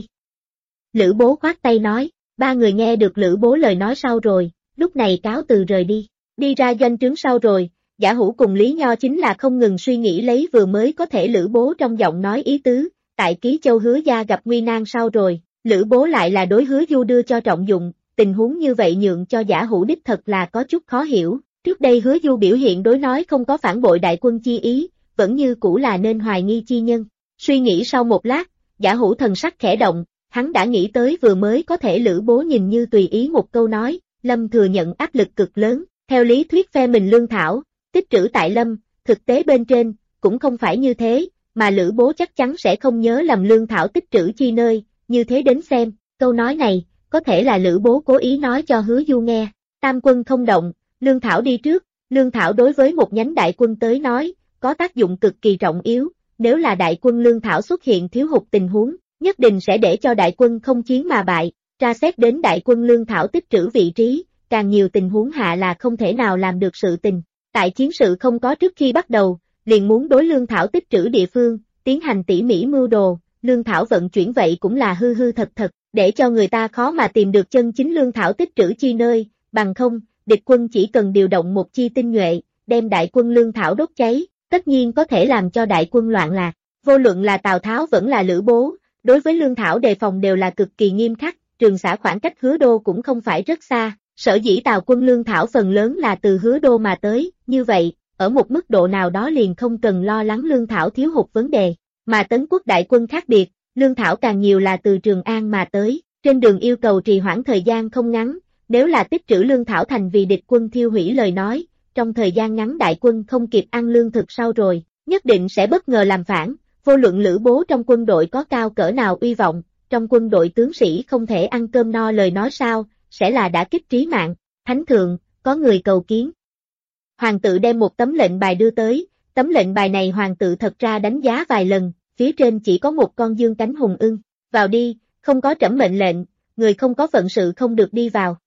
Lữ Bố khoát tay nói, ba người nghe được Lữ Bố lời nói sau rồi, lúc này cáo từ rời đi, đi ra doanh trướng sau rồi, Giả Hữu cùng Lý Nho chính là không ngừng suy nghĩ lấy vừa mới có thể Lữ Bố trong giọng nói ý tứ, tại Ký Châu Hứa gia gặp nguy nan sau rồi, Lữ Bố lại là đối Hứa Du đưa cho trọng dụng, tình huống như vậy nhượng cho Giả Hữu đích thật là có chút khó hiểu, trước đây Hứa Du biểu hiện đối nói không có phản bội đại quân chi ý, vẫn như cũ là nên hoài nghi chi nhân. Suy nghĩ sau một lát, Giả Hữu thần sắc khẽ động, hắn đã nghĩ tới vừa mới có thể Lữ Bố nhìn như tùy ý một câu nói, Lâm thừa nhận áp lực cực lớn, theo lý thuyết phe mình lương thảo, tích trữ tại Lâm, thực tế bên trên, cũng không phải như thế, mà Lữ Bố chắc chắn sẽ không nhớ lầm lương thảo tích trữ chi nơi, như thế đến xem, câu nói này, có thể là Lữ Bố cố ý nói cho Hứa Du nghe. Tam quân không động, lương thảo đi trước, lương thảo đối với một nhánh đại quân tới nói, có tác dụng cực kỳ trọng yếu, nếu là đại quân lương thảo xuất hiện thiếu hụt tình huống, nhất định sẽ để cho đại quân không chiến mà bại, tra xét đến đại quân lương thảo tích trữ vị trí, càng nhiều tình huống hạ là không thể nào làm được sự tình. Tại chiến sự không có trước khi bắt đầu, liền muốn đối lương thảo tích trữ địa phương, tiến hành tỉ mỉ mưu đồ, lương thảo vận chuyển vậy cũng là hư hư thật thật, để cho người ta khó mà tìm được chân chính lương thảo tích trữ chi nơi, bằng không, địch quân chỉ cần điều động một chi tinh nhuệ, đem đại quân lương thảo đốt cháy, tất nhiên có thể làm cho đại quân loạn lạc. Vô luận là Tào Tháo vẫn là Lữ Bố, đối với lương thảo đề phòng đều là cực kỳ nghiêm khắc, Trường Xã khoảng cách Hứa Đô cũng không phải rất xa, sở dĩ Tào quân lương thảo phần lớn là từ Hứa Đô mà tới, như vậy, ở một mức độ nào đó liền không cần lo lắng lương thảo thiếu hụt vấn đề, mà Tấn quốc đại quân khác biệt, lương thảo càng nhiều là từ Trường An mà tới, trên đường yêu cầu trì hoãn thời gian không ngắn, nếu là tích trữ lương thảo thành vì địch quân thiêu hủy lời nói, trong thời gian ngắn đại quân không kịp ăn lương thực sau rồi, nhất định sẽ bất ngờ làm phản, vô luận Lữ Bố trong quân đội có cao cỡ nào uy vọng, trong quân đội tướng sĩ không thể ăn cơm no lời nói sao, sẽ là đả kích trí mạng. Thánh thượng, có người cầu kiến. Hoàng tự đem một tấm lệnh bài đưa tới, tấm lệnh bài này hoàng tự thật ra đánh giá vài lần, phía trên chỉ có một con dương cánh hùng ưng, vào đi, không có trẫm mệnh lệnh, người không có phận sự không được đi vào.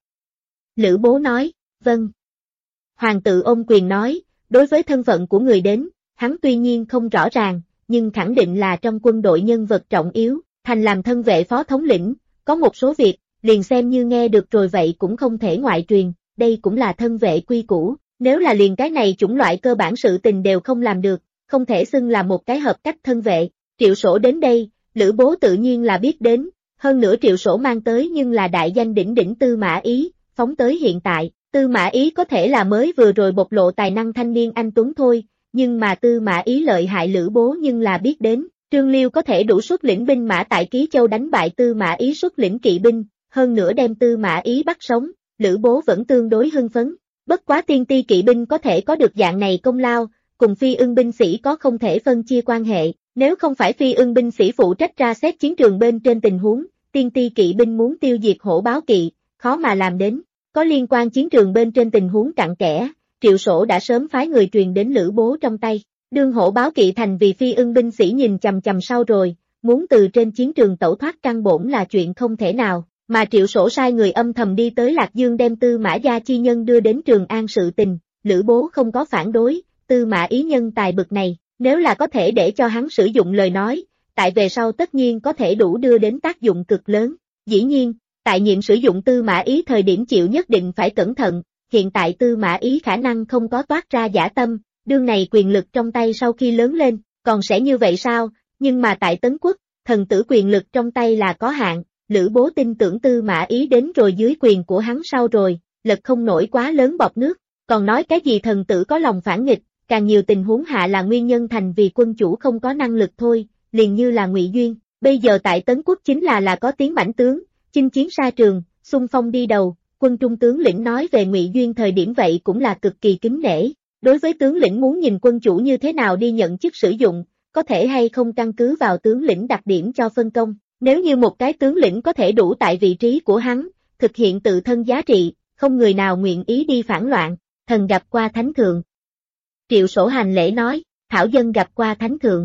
Lữ Bố nói, vâng. Hoàng tự ôm quyền nói, đối với thân phận của người đến, hắn tuy nhiên không rõ ràng, nhưng khẳng định là trong quân đội nhân vật trọng yếu, thành làm thân vệ phó thống lĩnh, có một số việc, liền xem như nghe được rồi vậy cũng không thể ngoại truyền, đây cũng là thân vệ quy củ, nếu là liền cái này chủng loại cơ bản sự tình đều không làm được, không thể xưng là một cái hợp cách thân vệ. Triệu Sổ đến đây, Lữ Bố tự nhiên là biết đến, hơn nữa Triệu Sổ mang tới nhưng là đại danh đỉnh đỉnh Tư Mã Ý, phóng tới hiện tại, Tư Mã Ý có thể là mới vừa rồi bộc lộ tài năng thanh niên anh tuấn thôi, nhưng mà Tư Mã Ý lợi hại Lữ Bố nhưng là biết đến, Trương Liêu có thể đủ xuất lĩnh binh mã tại Ký Châu đánh bại Tư Mã Ý xuất lĩnh kỵ binh, hơn nữa đem Tư Mã Ý bắt sống, Lữ Bố vẫn tương đối hưng phấn. Bất quá tiên ti kỵ binh có thể có được dạng này công lao, cùng phi ưng binh sĩ có không thể phân chia quan hệ, nếu không phải phi ưng binh sĩ phụ trách ra xét chiến trường bên trên tình huống, tiên ti kỵ binh muốn tiêu diệt hổ báo kỵ, khó mà làm đến. Có liên quan chiến trường bên trên tình huống cặn kẽ, Triệu Sổ đã sớm phái người truyền đến Lữ Bố trong tay. Đương hổ báo kỵ thành vì phi ưng binh sĩ nhìn chằm chằm sau rồi, muốn từ trên chiến trường tẩu thoát căn bổn là chuyện không thể nào, mà Triệu Sổ sai người âm thầm đi tới Lạc Dương đem Tư Mã gia chi nhân đưa đến Trường An sự tình, Lữ Bố không có phản đối, Tư Mã Ý nhân tài bực này, nếu là có thể để cho hắn sử dụng lời nói, tại về sau tất nhiên có thể đủ đưa đến tác dụng cực lớn, dĩ nhiên, tại nhiệm sử dụng Tư Mã Ý thời điểm chịu nhất định phải cẩn thận, hiện tại Tư Mã Ý khả năng không có toát ra dã tâm, đương này quyền lực trong tay sau khi lớn lên, còn sẽ như vậy sao, nhưng mà tại Tấn quốc, thần tử quyền lực trong tay là có hạn, Lữ Bố tin tưởng Tư Mã Ý đến rồi dưới quyền của hắn sau rồi, lật không nổi quá lớn bọt nước, còn nói cái gì thần tử có lòng phản nghịch, càng nhiều tình huống hạ là nguyên nhân thành vì quân chủ không có năng lực thôi, liền như là Ngụy Duyên, bây giờ tại Tấn quốc chính là có tiếng mãnh tướng, chinh chiến xa trường, xung phong đi đầu, quân trung tướng lĩnh nói về Ngụy Duyên thời điểm vậy cũng là cực kỳ kính nể. Đối với tướng lĩnh muốn nhìn quân chủ như thế nào đi nhận chức sử dụng, có thể hay không căn cứ vào tướng lĩnh đặc điểm cho phân công, nếu như một cái tướng lĩnh có thể đủ tại vị trí của hắn, thực hiện tự thân giá trị, không người nào nguyện ý đi phản loạn, thần gặp qua thánh thượng. Triệu Sổ hành lễ nói, thảo dân gặp qua thánh thượng.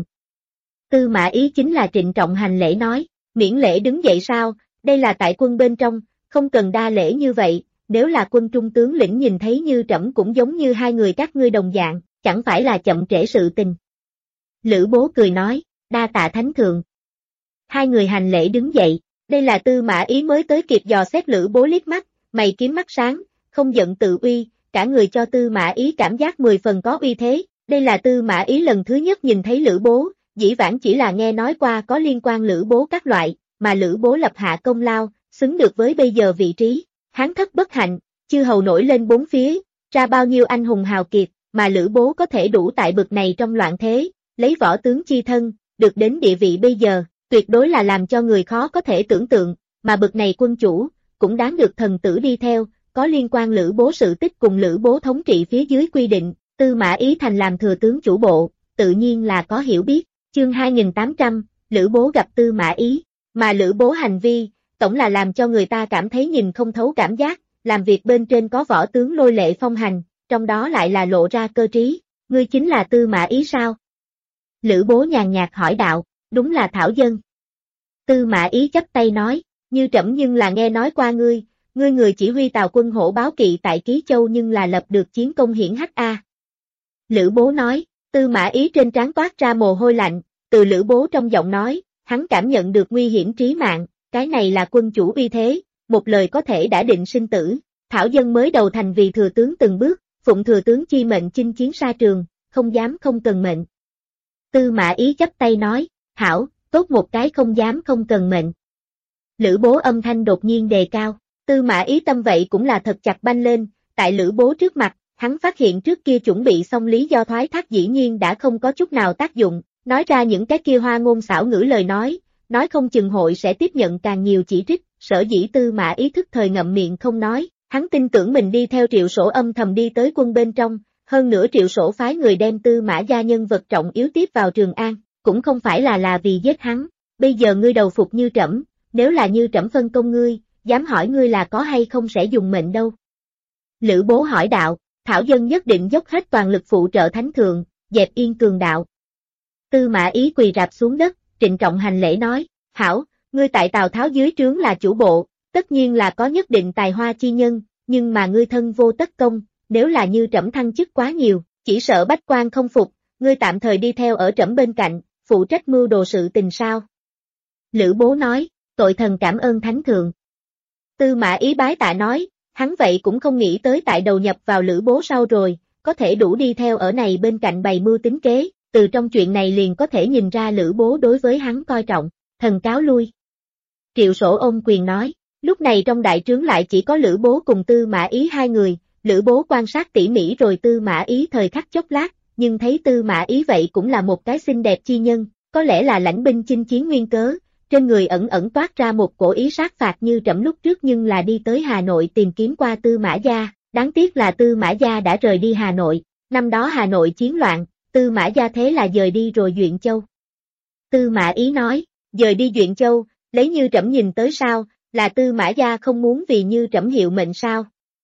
Tư Mã Ý chính là trịnh trọng hành lễ nói, miễn lễ đứng dậy sao, đây là tại quân bên trong, không cần đa lễ như vậy. Nếu là quân trung tướng lĩnh nhìn thấy như trẫm cũng giống như hai người các ngươi đồng dạng, chẳng phải là chậm trễ sự tình. Lữ Bố cười nói, đa tạ thánh thượng. Hai người hành lễ đứng dậy, đây là Tư Mã Ý mới tới kịp dò xét Lữ Bố liếc mắt, mày kiếm mắt sáng, không giận tự uy, cả người cho Tư Mã Ý cảm giác 10 phần có uy thế, đây là Tư Mã Ý lần thứ nhất nhìn thấy Lữ Bố, dĩ vãng chỉ là nghe nói qua có liên quan Lữ Bố các loại, mà Lữ Bố lập hạ công lao, xứng được với bây giờ vị trí. Hán thất bất hạnh, chư hầu nổi lên bốn phía, ra bao nhiêu anh hùng hào kiệt, mà Lữ Bố có thể đủ tại bực này trong loạn thế, lấy võ tướng chi thân, được đến địa vị bây giờ, tuyệt đối là làm cho người khó có thể tưởng tượng, mà bực này quân chủ, cũng đáng được thần tử đi theo, có liên quan Lữ Bố sự tích cùng Lữ Bố thống trị phía dưới quy định, Tư Mã Ý thành làm thừa tướng chủ bộ, tự nhiên là có hiểu biết, Chương 2800, Lữ Bố gặp Tư Mã Ý, mà Lữ Bố hành vi, tổng là làm cho người ta cảm thấy nhìn không thấu cảm giác, làm việc bên trên có võ tướng lôi lệ phong hành, trong đó lại là lộ ra cơ trí, ngươi chính là Tư Mã Ý sao? Lữ Bố nhàn nhạt hỏi đạo, đúng là Thảo Dân. Tư Mã Ý chắp tay nói, như trẫm nhưng là nghe nói qua ngươi người chỉ huy Tào quân hổ báo kỵ tại Ký Châu nhưng là lập được chiến công hiển hách a. Lữ Bố nói, Tư Mã Ý trên trán toát ra mồ hôi lạnh, từ Lữ Bố trong giọng nói, hắn cảm nhận được nguy hiểm trí mạng, cái này là quân chủ uy thế, một lời có thể đã định sinh tử, Thảo Dân mới đầu thành vì thừa tướng từng bước, phụng thừa tướng chi mệnh chinh chiến xa trường, không dám không cần mệnh. Tư Mã Ý chắp tay nói, hảo, tốt một cái không dám không cần mệnh. Lữ Bố âm thanh đột nhiên đề cao, Tư Mã Ý tâm vậy cũng là thật chặt banh lên, tại Lữ Bố trước mặt, hắn phát hiện trước kia chuẩn bị xong lý do thoái thác dĩ nhiên đã không có chút nào tác dụng, nói ra những cái kia hoa ngôn xảo ngữ lời nói không chừng hội sẽ tiếp nhận càng nhiều chỉ trích, sở dĩ Tư Mã Ý thức thời ngậm miệng không nói, hắn tin tưởng mình đi theo Triệu Sổ âm thầm đi tới quân bên trong, hơn nữa Triệu Sổ phái người đem Tư Mã gia nhân vật trọng yếu tiếp vào Trường An, cũng không phải là vì giết hắn, bây giờ ngươi đầu phục như trẫm, nếu là như trẫm phân công ngươi, dám hỏi ngươi là có hay không sẽ dùng mệnh đâu. Lữ Bố hỏi đạo, Thảo Dân nhất định dốc hết toàn lực phụ trợ Thánh Thượng, dẹp yên cường đạo. Tư Mã Ý quỳ rạp xuống đất, trịnh trọng hành lễ nói, hảo, ngươi tại Tào Tháo dưới trướng là chủ bộ, tất nhiên là có nhất định tài hoa chi nhân, nhưng mà ngươi thân vô tất công, nếu là như trẫm thăng chức quá nhiều, chỉ sợ bách quan không phục, ngươi tạm thời đi theo ở trẫm bên cạnh, phụ trách mưu đồ sự tình sao. Lữ Bố nói, tội thần cảm ơn Thánh Thượng. Tư Mã Ý bái tạ nói, hắn vậy cũng không nghĩ tới tại đầu nhập vào Lữ Bố sau rồi, có thể đủ đi theo ở này bên cạnh bày mưu tính kế, từ trong chuyện này liền có thể nhìn ra Lữ Bố đối với hắn coi trọng, thần cáo lui. Triệu Sổ ôm quyền nói, lúc này trong đại trướng lại chỉ có Lữ Bố cùng Tư Mã Ý hai người, Lữ Bố quan sát tỉ mỉ rồi Tư Mã Ý thời khắc chốc lát, nhưng thấy Tư Mã Ý vậy cũng là một cái xinh đẹp chi nhân, có lẽ là lãnh binh chinh chiến nguyên cớ, trên người ẩn ẩn toát ra một cổ ý sát phạt như trẫm lúc trước nhưng là đi tới Hà Nội tìm kiếm qua Tư Mã gia, đáng tiếc là Tư Mã gia đã rời đi Hà Nội, năm đó Hà Nội chiến loạn, Tư Mã gia thế là dời đi rồi Duyện Châu. Tư Mã Ý nói, dời đi Duyện Châu, lấy như trẫm nhìn tới sao, là Tư Mã gia không muốn vì như trẫm hiệu mệnh sao?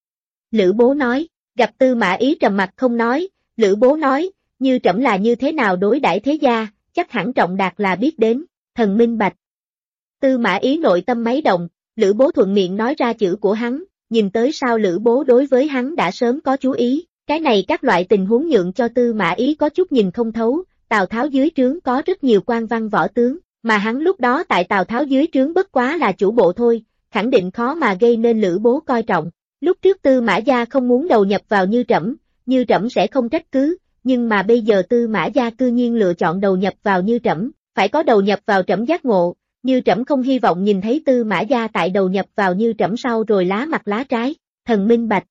Lữ Bố nói, gặp Tư Mã Ý trầm mặt không nói, Lữ Bố nói, như trẫm là như thế nào đối đãi thế gia, chắc hẳn Trọng Đạt là biết đến, thần minh bạch. Tư Mã Ý nội tâm máy động, Lữ Bố thuận miệng nói ra chữ của hắn, nhìn tới sao Lữ Bố đối với hắn đã sớm có chú ý, cái này các loại tình huống nhượng cho Tư Mã Ý có chút nhìn không thấu, Tào Tháo dưới trướng có rất nhiều quan văn võ tướng, mà hắn lúc đó tại Tào Tháo dưới trướng bất quá là chủ bộ thôi, khẳng định khó mà gây nên Lữ Bố coi trọng. Lúc trước Tư Mã gia không muốn đầu nhập vào như trẫm sẽ không trách cứ, nhưng mà bây giờ Tư Mã gia cư nhiên lựa chọn đầu nhập vào như trẫm, phải có đầu nhập vào trẫm giác ngộ, như trẫm không hy vọng nhìn thấy Tư Mã gia tại đầu nhập vào như trẫm sau rồi lá mặt lá trái, thần minh bạch.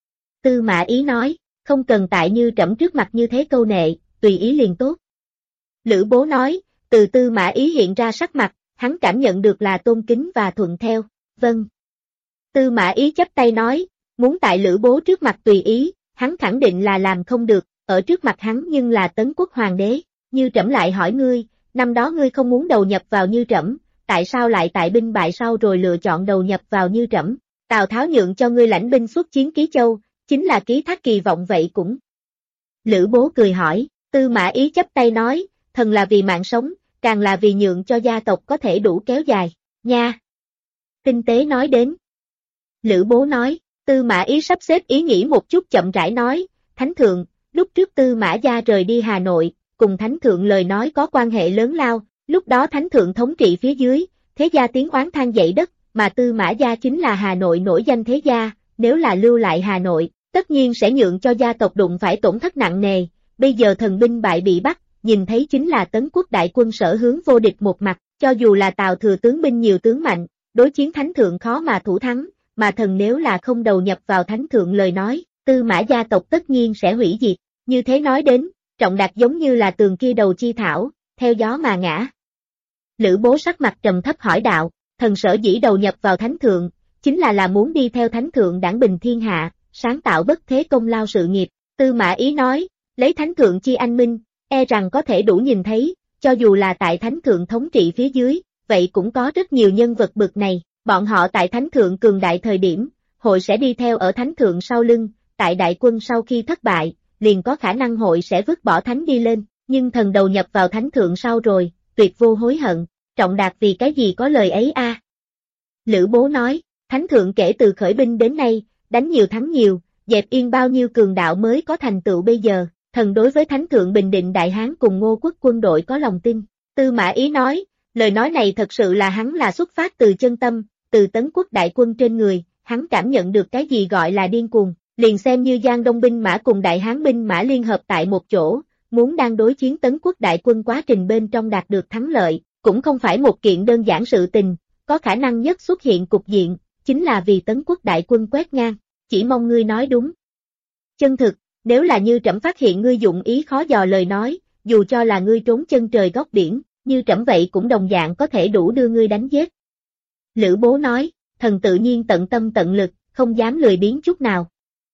Tư Mã Ý nói, không cần tại như trẫm trước mặt như thế câu nệ, tùy ý liền tốt. Lữ Bố nói, từ Tư Mã Ý hiện ra sắc mặt, hắn cảm nhận được là tôn kính và thuận theo, vâng. Tư Mã Ý chắp tay nói, muốn tại Lữ Bố trước mặt tùy ý, hắn khẳng định là làm không được, ở trước mặt hắn nhưng là Tấn Quốc Hoàng đế, như trẫm lại hỏi ngươi, năm đó ngươi không muốn đầu nhập vào như trẫm, tại sao lại tại binh bại sau rồi lựa chọn đầu nhập vào như trẫm? Tào Tháo nhượng cho ngươi lãnh binh xuất chiến Ký Châu, chính là ký thác kỳ vọng vậy cũng. Lữ Bố cười hỏi, Tư Mã Ý chắp tay nói, thần là vì mạng sống, càng là vì nhượng cho gia tộc có thể đủ kéo dài, nha. Tinh tế nói đến. Lữ Bố nói, Tư Mã Ý sắp xếp ý nghĩ một chút chậm rãi nói, Thánh Thượng, lúc trước Tư Mã gia rời đi Hà Nội, cùng Thánh Thượng lời nói có quan hệ lớn lao, lúc đó Thánh Thượng thống trị phía dưới, thế gia tiếng oán than dậy đất, mà Tư Mã gia chính là Hà Nội nổi danh thế gia, nếu là lưu lại Hà Nội, tất nhiên sẽ nhượng cho gia tộc đụng phải tổn thất nặng nề, bây giờ thần binh bại bị bắt, nhìn thấy chính là Tấn Quốc đại quân sở hướng vô địch một mặt, cho dù là Tào thừa tướng binh nhiều tướng mạnh, đối chiến Thánh Thượng khó mà thủ thắng, mà thần nếu là không đầu nhập vào Thánh Thượng lời nói, Tư Mã gia tộc tất nhiên sẽ hủy diệt, như thế nói đến, Trọng Đạt giống như là tường kia đầu chi thảo, theo gió mà ngã. Lữ Bố sắc mặt trầm thấp hỏi đạo, thần sở dĩ đầu nhập vào Thánh Thượng, chính là muốn đi theo Thánh Thượng đảng bình thiên hạ, sáng tạo bất thế công lao sự nghiệp. Tư Mã Ý nói, lấy Thánh Thượng chi anh minh, e rằng có thể đủ nhìn thấy, cho dù là tại thánh thượng thống trị phía dưới, vậy cũng có rất nhiều nhân vật bực này, bọn họ tại thánh thượng cường đại thời điểm, hội sẽ đi theo ở thánh thượng sau lưng, tại đại quân sau khi thất bại, liền có khả năng hội sẽ vứt bỏ thánh đi lên, nhưng thần đầu nhập vào thánh thượng sau rồi, tuyệt vô hối hận, Trọng Đạt vì cái gì có lời ấy a? Lữ Bố nói, thánh thượng kể từ khởi binh đến nay, đánh nhiều thắng nhiều, dẹp yên bao nhiêu cường đạo mới có thành tựu bây giờ, thần đối với thánh thượng Bình Định Đại Hán cùng Ngô quốc quân đội có lòng tin. Tư Mã Ý nói, lời nói này thật sự là hắn là xuất phát từ chân tâm, từ Tấn quốc đại quân trên người, hắn cảm nhận được cái gì gọi là điên cuồng, liền xem như Giang Đông binh mã cùng Đại Hán binh mã liên hợp tại một chỗ, muốn đang đối chiến Tấn quốc đại quân quá trình bên trong đạt được thắng lợi, cũng không phải một kiện đơn giản sự tình, có khả năng nhất xuất hiện cục diện, chính là vì Tấn quốc đại quân quét ngang, chỉ mong ngươi nói đúng. Chân thực, nếu là như trẫm phát hiện ngươi dụng ý khó dò lời nói, dù cho là ngươi trốn chân trời góc biển, như trẫm vậy cũng đồng dạng có thể đủ đưa ngươi đánh giết. Lữ Bố nói, thần tự nhiên tận tâm tận lực, không dám lười biếng chút nào.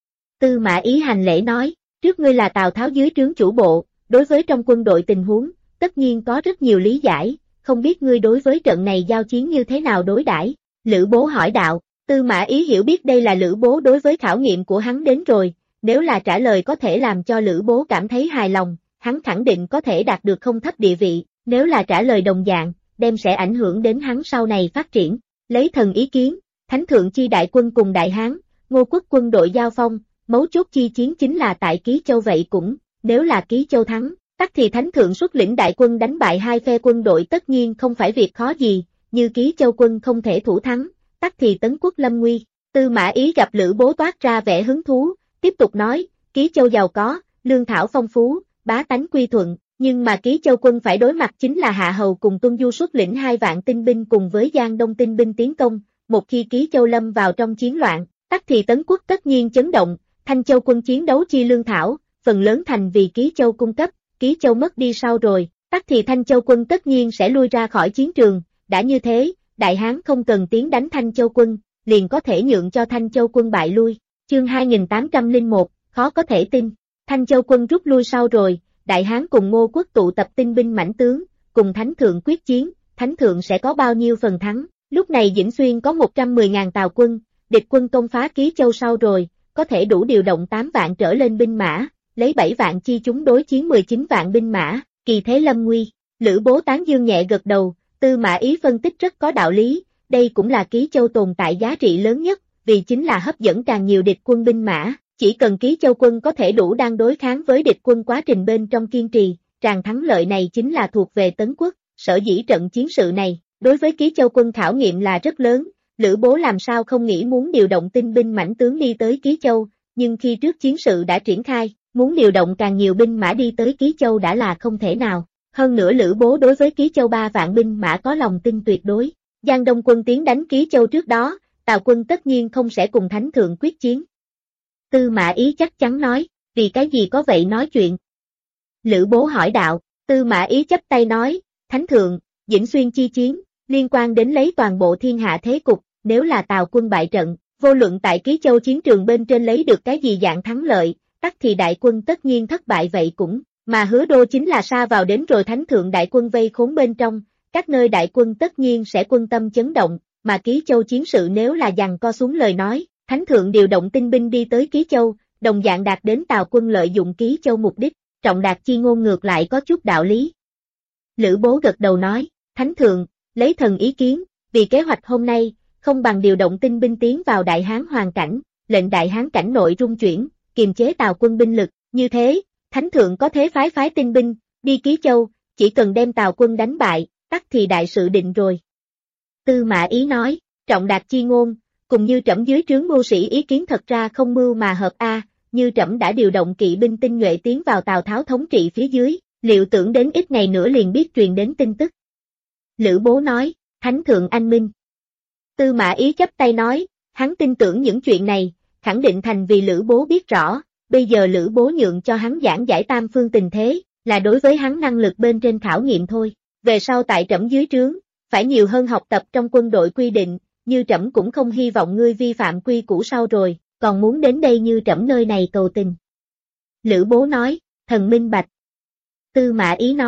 Tư Mã Ý hành lễ nói, trước ngươi là Tào Tháo dưới trướng chủ bộ, đối với trong quân đội tình huống, tất nhiên có rất nhiều lý giải, không biết ngươi đối với trận này giao chiến như thế nào đối đãi? Lữ Bố hỏi đạo, Tư Mã Ý hiểu biết đây là Lữ Bố đối với khảo nghiệm của hắn đến rồi, nếu là trả lời có thể làm cho Lữ Bố cảm thấy hài lòng, hắn khẳng định có thể đạt được không thấp địa vị, nếu là trả lời đồng dạng, đem sẽ ảnh hưởng đến hắn sau này phát triển. Lấy thần ý kiến, Thánh thượng chi đại quân cùng Đại Hán, Ngô quốc quân đội giao phong, mấu chốt chi chiến chính là tại Ký Châu vậy cũng, nếu là Ký Châu thắng, tắc thì Thánh thượng xuất lĩnh đại quân đánh bại hai phe quân đội tất nhiên không phải việc khó gì, như Ký Châu quân không thể thủ thắng, tắc thì Tấn quốc lâm nguy. Tư Mã Ý gặp Lữ Bố toát ra vẻ hứng thú, tiếp tục nói, Ký Châu giàu có, lương thảo phong phú, bá tánh quy thuận, nhưng mà Ký Châu quân phải đối mặt chính là Hạ Hầu cùng Tuân Du xuất lĩnh 2 vạn tinh binh cùng với Giang Đông tinh binh tiến công, một khi Ký Châu lâm vào trong chiến loạn, tắc thì Tấn quốc tất nhiên chấn động, Thanh Châu quân chiến đấu chi lương thảo, phần lớn thành vì Ký Châu cung cấp, Ký Châu mất đi sau rồi, tắc thì Thanh Châu quân tất nhiên sẽ lui ra khỏi chiến trường, đã như thế, Đại Hán không cần tiến đánh Thanh Châu quân, liền có thể nhượng cho Thanh Châu quân bại lui. Chương 2801, khó có thể tin, Thanh Châu quân rút lui sau rồi, Đại Hán cùng Ngô quốc tụ tập tinh binh mãnh tướng, cùng Thánh thượng quyết chiến, Thánh thượng sẽ có bao nhiêu phần thắng. Lúc này Dĩnh Xuyên có 110.000 tào quân, địch quân công phá Ký Châu sau rồi, có thể đủ điều động 8 vạn trở lên binh mã, lấy 7 vạn chi chúng đối chiến 19 vạn binh mã, kỳ thế lâm nguy. Lữ Bố tán dương nhẹ gật đầu, Tư Mã Ý phân tích rất có đạo lý, đây cũng là Ký Châu tồn tại giá trị lớn nhất, vì chính là hấp dẫn càng nhiều địch quân binh mã, chỉ cần Ký Châu quân có thể đủ đang đối kháng với địch quân quá trình bên trong kiên trì, tràn thắng lợi này chính là thuộc về Tấn quốc, sở dĩ trận chiến sự này, đối với Ký Châu quân khảo nghiệm là rất lớn, Lữ Bố làm sao không nghĩ muốn điều động tinh binh mãnh tướng đi tới Ký Châu, nhưng khi trước chiến sự đã triển khai, muốn điều động càng nhiều binh mã đi tới Ký Châu đã là không thể nào. Hơn nữa Lữ Bố đối với Ký Châu 3 vạn binh mã có lòng tin tuyệt đối. Giang Đông quân tiến đánh Ký Châu trước đó, Tào quân tất nhiên không sẽ cùng Thánh thượng quyết chiến. Tư Mã Ý chắc chắn nói, vì cái gì có vậy nói chuyện? Lữ Bố hỏi đạo, Tư Mã Ý chắp tay nói, Thánh thượng, Dĩnh Xuyên chi chiến, liên quan đến lấy toàn bộ thiên hạ thế cục, nếu là Tào quân bại trận, vô luận tại Ký Châu chiến trường bên trên lấy được cái gì dạng thắng lợi, tắc thì đại quân tất nhiên thất bại vậy cũng. Mà Hứa Đô chính là sa vào đến rồi Thánh thượng đại quân vây khốn bên trong, các nơi đại quân tất nhiên sẽ quân tâm chấn động, mà Ký Châu chiến sự nếu là giằng co xuống lời nói, Thánh thượng điều động tinh binh đi tới Ký Châu, đồng dạng đạt đến Tào quân lợi dụng Ký Châu mục đích, Trọng Đạt chi ngôn ngược lại có chút đạo lý. Lữ Bố gật đầu nói, Thánh thượng, lấy thần ý kiến, vì kế hoạch hôm nay, không bằng điều động tinh binh tiến vào Đại Hán hoàn cảnh, lệnh Đại Hán cảnh nội rung chuyển, kiềm chế Tào quân binh lực, như thế. Thánh thượng có thế phái tinh binh, đi Ký Châu, chỉ cần đem Tào quân đánh bại, tắc thì đại sự định rồi. Tư Mã Ý nói, Trọng Đạt chi ngôn, cùng như trẫm dưới trướng mưu sĩ ý kiến thật ra không mưu mà hợp như trẫm đã điều động kỵ binh tinh nhuệ tiến vào Tào Tháo thống trị phía dưới, liệu tưởng đến ít ngày nữa liền biết truyền đến tin tức. Lữ Bố nói, Thánh thượng anh minh. Tư Mã Ý chắp tay nói, hắn tin tưởng những chuyện này, khẳng định thành vì Lữ Bố biết rõ. Bây giờ Lữ Bố nhượng cho hắn giảng giải tam phương tình thế, là đối với hắn năng lực bên trên khảo nghiệm thôi. Về sau tại trẫm dưới trướng, phải nhiều hơn học tập trong quân đội quy định, như trẫm cũng không hy vọng ngươi vi phạm quy củ sau rồi, còn muốn đến đây như trẫm nơi này cầu tình. Lữ Bố nói, thần minh bạch. Tư Mã Ý nói,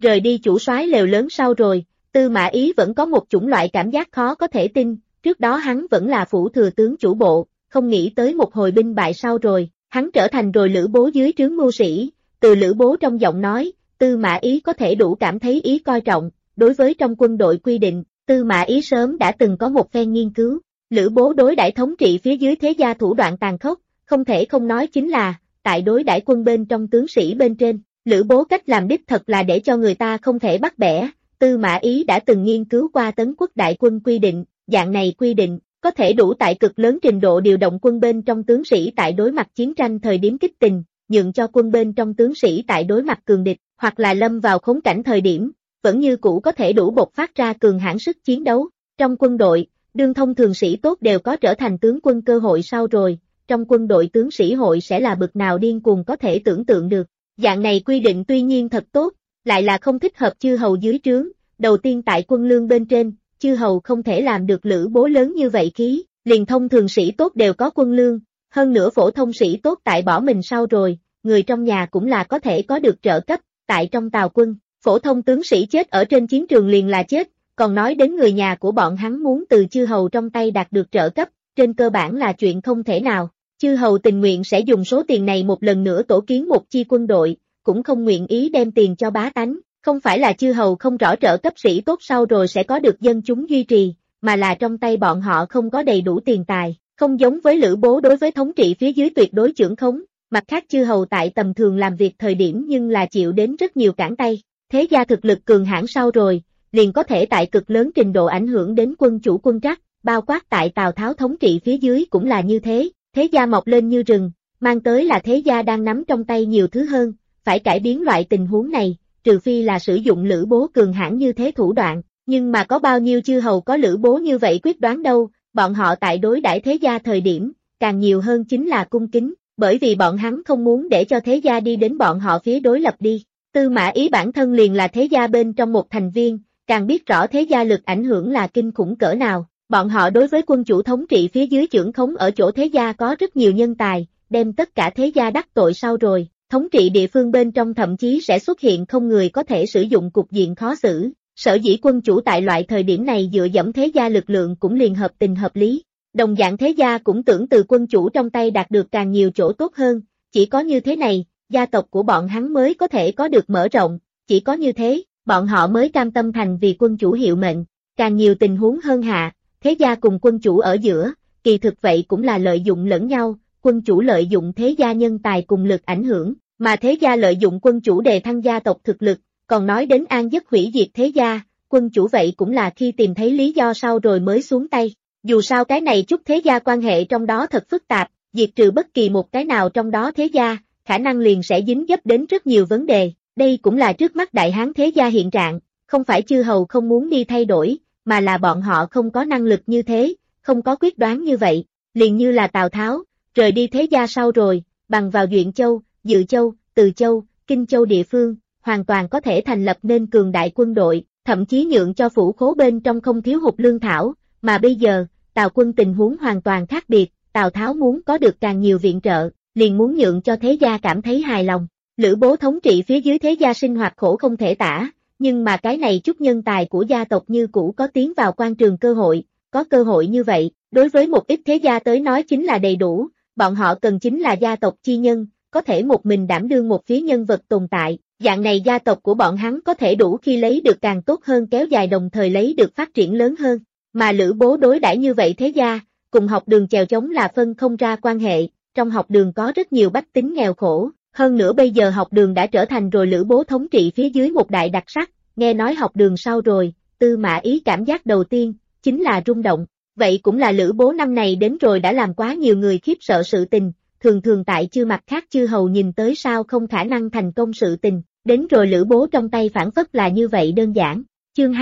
Rời đi chủ soái lều lớn sau rồi, Tư Mã Ý vẫn có một chủng loại cảm giác khó có thể tin, trước đó hắn vẫn là phủ thừa tướng chủ bộ, không nghĩ tới một hồi binh bại sau rồi, hắn trở thành rồi Lữ Bố dưới trướng mưu sĩ, từ Lữ Bố trong giọng nói, Tư Mã Ý có thể đủ cảm thấy ý coi trọng, đối với trong quân đội quy định, Tư Mã Ý sớm đã từng có một phen nghiên cứu, Lữ Bố đối đãi thống trị phía dưới thế gia thủ đoạn tàn khốc, không thể không nói chính là, tại đối đãi quân bên trong tướng sĩ bên trên, Lữ Bố cách làm đích thật là để cho người ta không thể bắt bẻ, Tư Mã Ý đã từng nghiên cứu qua Tấn Quốc đại quân quy định, dạng này quy định, có thể đủ tại cực lớn trình độ điều động quân bên trong tướng sĩ tại đối mặt chiến tranh thời điểm kích tình, nhượng cho quân bên trong tướng sĩ tại đối mặt cường địch, hoặc là lâm vào khốn cảnh thời điểm, vẫn như cũ có thể đủ bộc phát ra cường hãn sức chiến đấu. Trong quân đội, đương thông thường sĩ tốt đều có trở thành tướng quân cơ hội sau rồi, trong quân đội tướng sĩ hội sẽ là bực nào điên cuồng có thể tưởng tượng được. Dạng này quy định tuy nhiên thật tốt, lại là không thích hợp chư hầu dưới trướng, đầu tiên tại quân lương bên trên, chư hầu không thể làm được Lữ Bố lớn như vậy khí, liền thông thường sĩ tốt đều có quân lương, hơn nữa phổ thông sĩ tốt tại bỏ mình sau rồi, người trong nhà cũng là có thể có được trợ cấp, tại trong tào quân, phổ thông tướng sĩ chết ở trên chiến trường liền là chết, còn nói đến người nhà của bọn hắn muốn từ chư hầu trong tay đạt được trợ cấp, trên cơ bản là chuyện không thể nào. Chư hầu tình nguyện sẽ dùng số tiền này một lần nữa tổ kiến một chi quân đội, cũng không nguyện ý đem tiền cho bá tánh, không phải là chư hầu không rõ trợ cấp sĩ tốt sau rồi sẽ có được dân chúng duy trì, mà là trong tay bọn họ không có đầy đủ tiền tài, không giống với Lữ Bố đối với thống trị phía dưới tuyệt đối chưởng khống, mặt khác chư hầu tại tầm thường làm việc thời điểm nhưng là chịu đến rất nhiều cản tay, thế gia thực lực cường hãn sau rồi, liền có thể tại cực lớn trình độ ảnh hưởng đến quân chủ quân trắc, bao quát tại Tào Tháo thống trị phía dưới cũng là như thế. Thế gia mọc lên như rừng, mang tới là thế gia đang nắm trong tay nhiều thứ hơn, phải cải biến loại tình huống này, trừ phi là sử dụng Lữ Bố cường hãn như thế thủ đoạn, nhưng mà có bao nhiêu chư hầu có Lữ Bố như vậy quyết đoán đâu, bọn họ tại đối đãi thế gia thời điểm, càng nhiều hơn chính là cung kính, bởi vì bọn hắn không muốn để cho thế gia đi đến bọn họ phía đối lập đi. Tư Mã Ý bản thân liền là thế gia bên trong một thành viên, càng biết rõ thế gia lực ảnh hưởng là kinh khủng cỡ nào. Bọn họ đối với quân chủ thống trị phía dưới chưởng khống ở chỗ thế gia có rất nhiều nhân tài, đem tất cả thế gia đắc tội sau rồi, thống trị địa phương bên trong thậm chí sẽ xuất hiện không người có thể sử dụng cục diện khó xử. Sở dĩ quân chủ tại loại thời điểm này dựa dẫm thế gia lực lượng cũng liền hợp tình hợp lý. Đồng dạng thế gia cũng tưởng từ quân chủ trong tay đạt được càng nhiều chỗ tốt hơn, chỉ có như thế này, gia tộc của bọn hắn mới có thể có được mở rộng, chỉ có như thế, bọn họ mới cam tâm thành vì quân chủ hiệu mệnh. Càng nhiều tình huống hơn hạ. Thế gia cùng quân chủ ở giữa, kỳ thực vậy cũng là lợi dụng lẫn nhau, quân chủ lợi dụng thế gia nhân tài cùng lực ảnh hưởng, mà thế gia lợi dụng quân chủ đề thăng gia tộc thực lực, còn nói đến an giấc hủy diệt thế gia, quân chủ vậy cũng là khi tìm thấy lý do sau rồi mới xuống tay. Dù sao cái này chút thế gia quan hệ trong đó thật phức tạp, diệt trừ bất kỳ một cái nào trong đó thế gia, khả năng liền sẽ dính dấp đến rất nhiều vấn đề, đây cũng là trước mắt đại hán thế gia hiện trạng, không phải chư hầu không muốn đi thay đổi, mà là bọn họ không có năng lực như thế, không có quyết đoán như vậy, liền như là Tào Tháo, rời đi thế gia sau rồi, bằng vào Duyện Châu, Dự Châu, Từ Châu, Kinh Châu địa phương, hoàn toàn có thể thành lập nên cường đại quân đội, thậm chí nhượng cho phủ khố bên trong không thiếu hụt lương thảo, mà bây giờ, Tào quân tình huống hoàn toàn khác biệt, Tào Tháo muốn có được càng nhiều viện trợ, liền muốn nhượng cho thế gia cảm thấy hài lòng. Lữ Bố thống trị phía dưới thế gia sinh hoạt khổ không thể tả, nhưng mà cái này chút nhân tài của gia tộc như cũ có tiến vào quan trường cơ hội, có cơ hội như vậy, đối với một ít thế gia tới nói chính là đầy đủ, bọn họ cần chính là gia tộc chi nhân, có thể một mình đảm đương một phía nhân vật tồn tại, dạng này gia tộc của bọn hắn có thể đủ khi lấy được càng tốt hơn kéo dài đồng thời lấy được phát triển lớn hơn, mà Lữ Bố đối đãi như vậy thế gia, cùng học đường chèo chống là phân không ra quan hệ, trong học đường có rất nhiều bách tính nghèo khổ. Hơn nữa bây giờ học đường đã trở thành rồi Lữ Bố thống trị phía dưới một đại đặc sắc, nghe nói học đường sau rồi, Tư Mã Ý cảm giác đầu tiên, chính là rung động, vậy cũng là Lữ Bố năm này đến rồi đã làm quá nhiều người khiếp sợ sự tình, thường thường tại chư mặt khác chư hầu nhìn tới sao không khả năng thành công sự tình, đến rồi Lữ Bố trong tay phản phất là như vậy đơn giản. Chương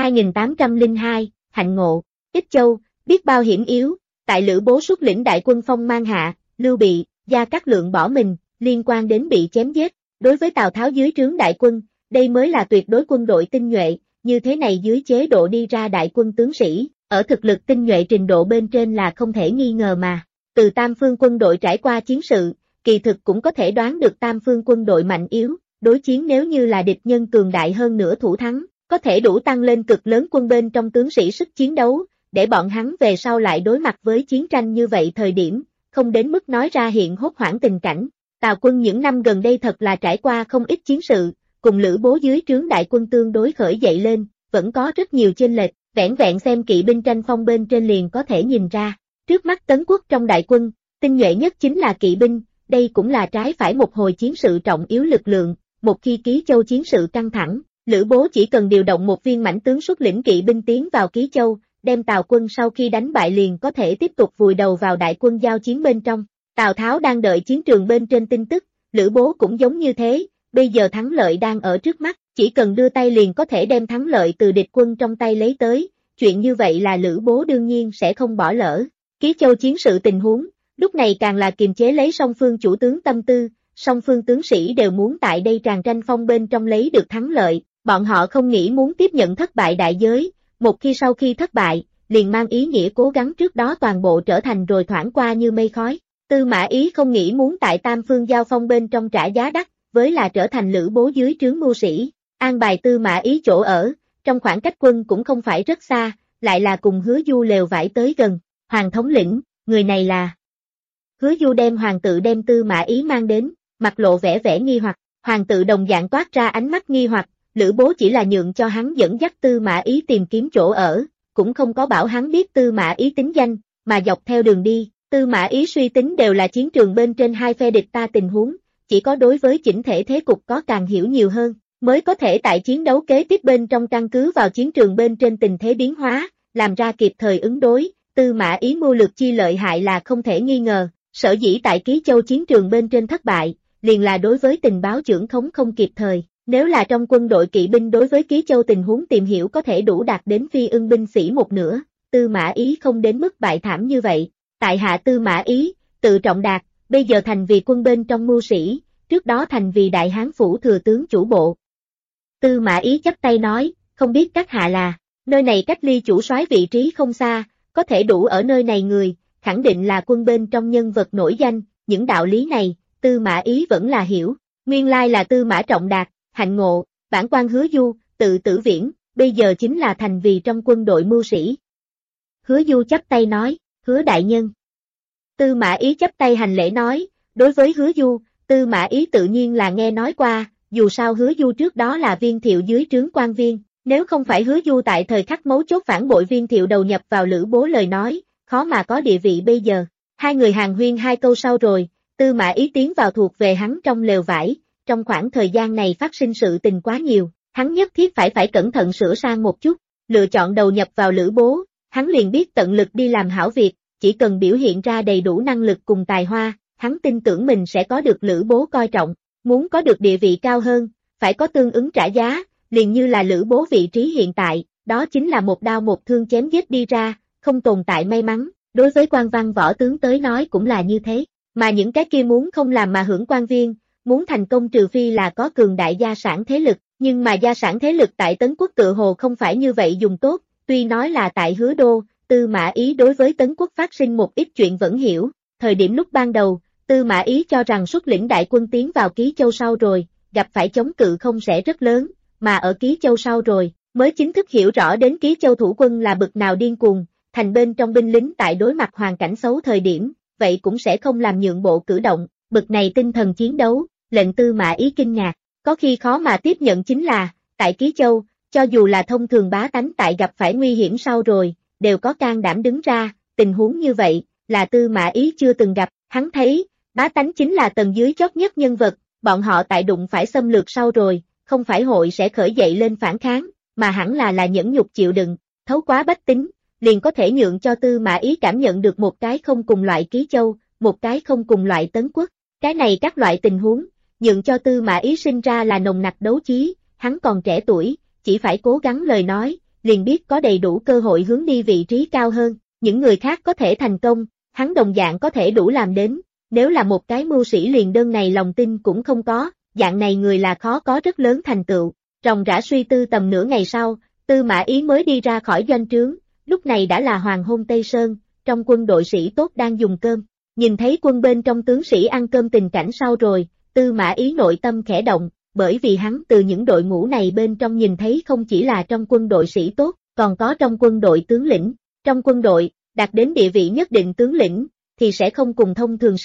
2802, Hạnh Ngộ, Ích Châu, biết bao hiểm yếu, tại Lữ Bố xuất lĩnh đại quân phong mang hạ, Lưu Bị, Gia Cát Lượng bỏ mình, liên quan đến bị chém giết, đối với Tào Tháo dưới trướng đại quân, đây mới là tuyệt đối quân đội tinh nhuệ, như thế này dưới chế độ đi ra đại quân tướng sĩ, ở thực lực tinh nhuệ trình độ bên trên là không thể nghi ngờ mà. Từ tam phương quân đội trải qua chiến sự, kỳ thực cũng có thể đoán được tam phương quân đội mạnh yếu, đối chiến nếu như là địch nhân cường đại hơn nữa thủ thắng, có thể đủ tăng lên cực lớn quân bên trong tướng sĩ sức chiến đấu, để bọn hắn về sau lại đối mặt với chiến tranh như vậy thời điểm, không đến mức nói ra hiện hốt hoảng tình cảnh. Tào quân những năm gần đây thật là trải qua không ít chiến sự, cùng Lữ Bố dưới trướng đại quân tương đối khởi dậy lên, vẫn có rất nhiều chênh lệch, vẻn vẹn xem kỵ binh tranh phong bên trên liền có thể nhìn ra. Trước mắt Tấn Quốc trong đại quân, tinh nhuệ nhất chính là kỵ binh, đây cũng là trái phải một hồi chiến sự trọng yếu lực lượng, một khi Ký Châu chiến sự căng thẳng, Lữ Bố chỉ cần điều động một viên mãnh tướng xuất lĩnh kỵ binh tiến vào Ký Châu, đem Tào quân sau khi đánh bại liền có thể tiếp tục vùi đầu vào đại quân giao chiến bên trong. Tào Tháo đang đợi chiến trường bên trên tin tức, Lữ Bố cũng giống như thế, bây giờ thắng lợi đang ở trước mắt, chỉ cần đưa tay liền có thể đem thắng lợi từ địch quân trong tay lấy tới, chuyện như vậy là Lữ Bố đương nhiên sẽ không bỏ lỡ. Ký Châu chiến sự tình huống, lúc này càng là kiềm chế lấy song phương chủ tướng tâm tư, song phương tướng sĩ đều muốn tại đây tràn tranh phong bên trong lấy được thắng lợi, bọn họ không nghĩ muốn tiếp nhận thất bại đại giới, một khi sau khi thất bại, liền mang ý nghĩa cố gắng trước đó toàn bộ trở thành rồi thoảng qua như mây khói. Tư Mã Ý không nghĩ muốn tại tam phương giao phong bên trong trả giá đắt, với là trở thành Lữ Bố dưới trướng mưu sĩ, an bài Tư Mã Ý chỗ ở, trong khoảng cách quân cũng không phải rất xa, lại là cùng Hứa Du lều vải tới gần. Hoàng thống lĩnh, người này là... Hứa Du đem hoàng tự đem Tư Mã Ý mang đến, mặt lộ vẻ vẻ nghi hoặc, hoàng tự đồng dạng toát ra ánh mắt nghi hoặc, Lữ Bố chỉ là nhượng cho hắn dẫn dắt Tư Mã Ý tìm kiếm chỗ ở, cũng không có bảo hắn biết Tư Mã Ý tính danh, mà dọc theo đường đi, Tư Mã Ý suy tính đều là chiến trường bên trên hai phe địch ta tình huống, chỉ có đối với chỉnh thể thế cục có càng hiểu nhiều hơn, mới có thể tại chiến đấu kế tiếp bên trong căn cứ vào chiến trường bên trên tình thế biến hóa, làm ra kịp thời ứng đối. Tư Mã Ý mưu lược chi lợi hại là không thể nghi ngờ, sở dĩ tại Ký Châu chiến trường bên trên thất bại, liền là đối với tình báo trưởng khống không kịp thời, nếu là trong quân đội kỵ binh đối với Ký Châu tình huống tìm hiểu có thể đủ đạt đến phi ưng binh sĩ một nửa, Tư Mã Ý không đến mức bại thảm như vậy. Tại hạ Tư Mã Ý, tự trọng đạt, bây giờ thành vì quân bên trong mưu sĩ, trước đó thành vì Đại Hán phủ thừa tướng chủ bộ. Tư Mã Ý chắp tay nói, không biết các hạ là, nơi này cách ly chủ soái vị trí không xa, có thể đủ ở nơi này người, khẳng định là quân bên trong nhân vật nổi danh, những đạo lý này, Tư Mã Ý vẫn là hiểu, nguyên lai là Tư Mã Trọng Đạt, hạnh ngộ, bản quan Hứa Du, tự Tử Viễn, bây giờ chính là thành vì trong quân đội mưu sĩ. Hứa Du chắp tay nói, Hứa đại nhân. Tư Mã Ý chắp tay hành lễ nói, đối với Hứa Du, Tư Mã Ý tự nhiên là nghe nói qua, dù sao Hứa Du trước đó là Viên Thiệu dưới trướng quan viên, nếu không phải Hứa Du tại thời khắc mấu chốt phản bội Viên Thiệu đầu nhập vào Lữ Bố lời nói, khó mà có địa vị bây giờ. Hai người hàn huyên hai câu sau rồi, Tư Mã Ý tiến vào thuộc về hắn trong lều vải, trong khoảng thời gian này phát sinh sự tình quá nhiều, hắn nhất thiết phải cẩn thận sửa sang một chút, lựa chọn đầu nhập vào Lữ Bố, hắn liền biết tận lực đi làm hảo việc, chỉ cần biểu hiện ra đầy đủ năng lực cùng tài hoa, hắn tin tưởng mình sẽ có được Lữ Bố coi trọng, muốn có được địa vị cao hơn, phải có tương ứng trả giá, liền như là Lữ Bố vị trí hiện tại, đó chính là một đao một thương chém giết đi ra, không tồn tại may mắn, đối với quan văn võ tướng tới nói cũng là như thế, mà những cái kia muốn không làm mà hưởng quan viên, muốn thành công trừ phi là có cường đại gia sản thế lực, nhưng mà gia sản thế lực tại Tấn Quốc tự hồ không phải như vậy dùng tốt, tuy nói là tại Hứa Đô, Tư Mã Ý đối với Tấn Quốc phát sinh một ít chuyện vẫn hiểu, thời điểm lúc ban đầu, Tư Mã Ý cho rằng xuất lĩnh đại quân tiến vào Ký Châu sau rồi, gặp phải chống cự không sẽ rất lớn, mà ở Ký Châu sau rồi, mới chính thức hiểu rõ đến Ký Châu thủ quân là bực nào điên cuồng, thành bên trong binh lính tại đối mặt hoàn cảnh xấu thời điểm, vậy cũng sẽ không làm nhượng bộ cử động, bực này tinh thần chiến đấu, lệnh Tư Mã Ý kinh ngạc, có khi khó mà tiếp nhận chính là, tại Ký Châu, cho dù là thông thường bá tánh tại gặp phải nguy hiểm sau rồi, đều có can đảm đứng ra, tình huống như vậy, là Tư Mã Ý chưa từng gặp, hắn thấy, bá tánh chính là tầng dưới chót nhất nhân vật, bọn họ tại đụng phải xâm lược sau rồi, không phải hội sẽ khởi dậy lên phản kháng, mà hẳn là nhẫn nhục chịu đựng, thấu quá bách tính, liền có thể nhượng cho Tư Mã Ý cảm nhận được một cái không cùng loại Ký Châu, một cái không cùng loại Tấn Quốc, cái này các loại tình huống, nhượng cho Tư Mã Ý sinh ra là nồng nặc đấu chí, hắn còn trẻ tuổi, chỉ phải cố gắng lời nói, liền biết có đầy đủ cơ hội hướng đi vị trí cao hơn, những người khác có thể thành công, hắn đồng dạng có thể đủ làm đến, nếu là một cái mưu sĩ liền đơn này lòng tin cũng không có, dạng này người là khó có rất lớn thành tựu. Ròng rã suy tư tầm nửa ngày sau, Tư Mã Ý mới đi ra khỏi doanh trướng, lúc này đã là hoàng hôn Tây Sơn, trong quân đội sĩ tốt đang dùng cơm, nhìn thấy quân bên trong tướng sĩ ăn cơm tình cảnh sau rồi, Tư Mã Ý nội tâm khẽ động, bởi vì hắn từ những đội ngũ này bên trong nhìn thấy không chỉ là trong quân đội sĩ tốt, còn có trong quân đội tướng lĩnh. Trong quân đội, đạt đến địa vị nhất định tướng lĩnh, thì sẽ không cùng thông thường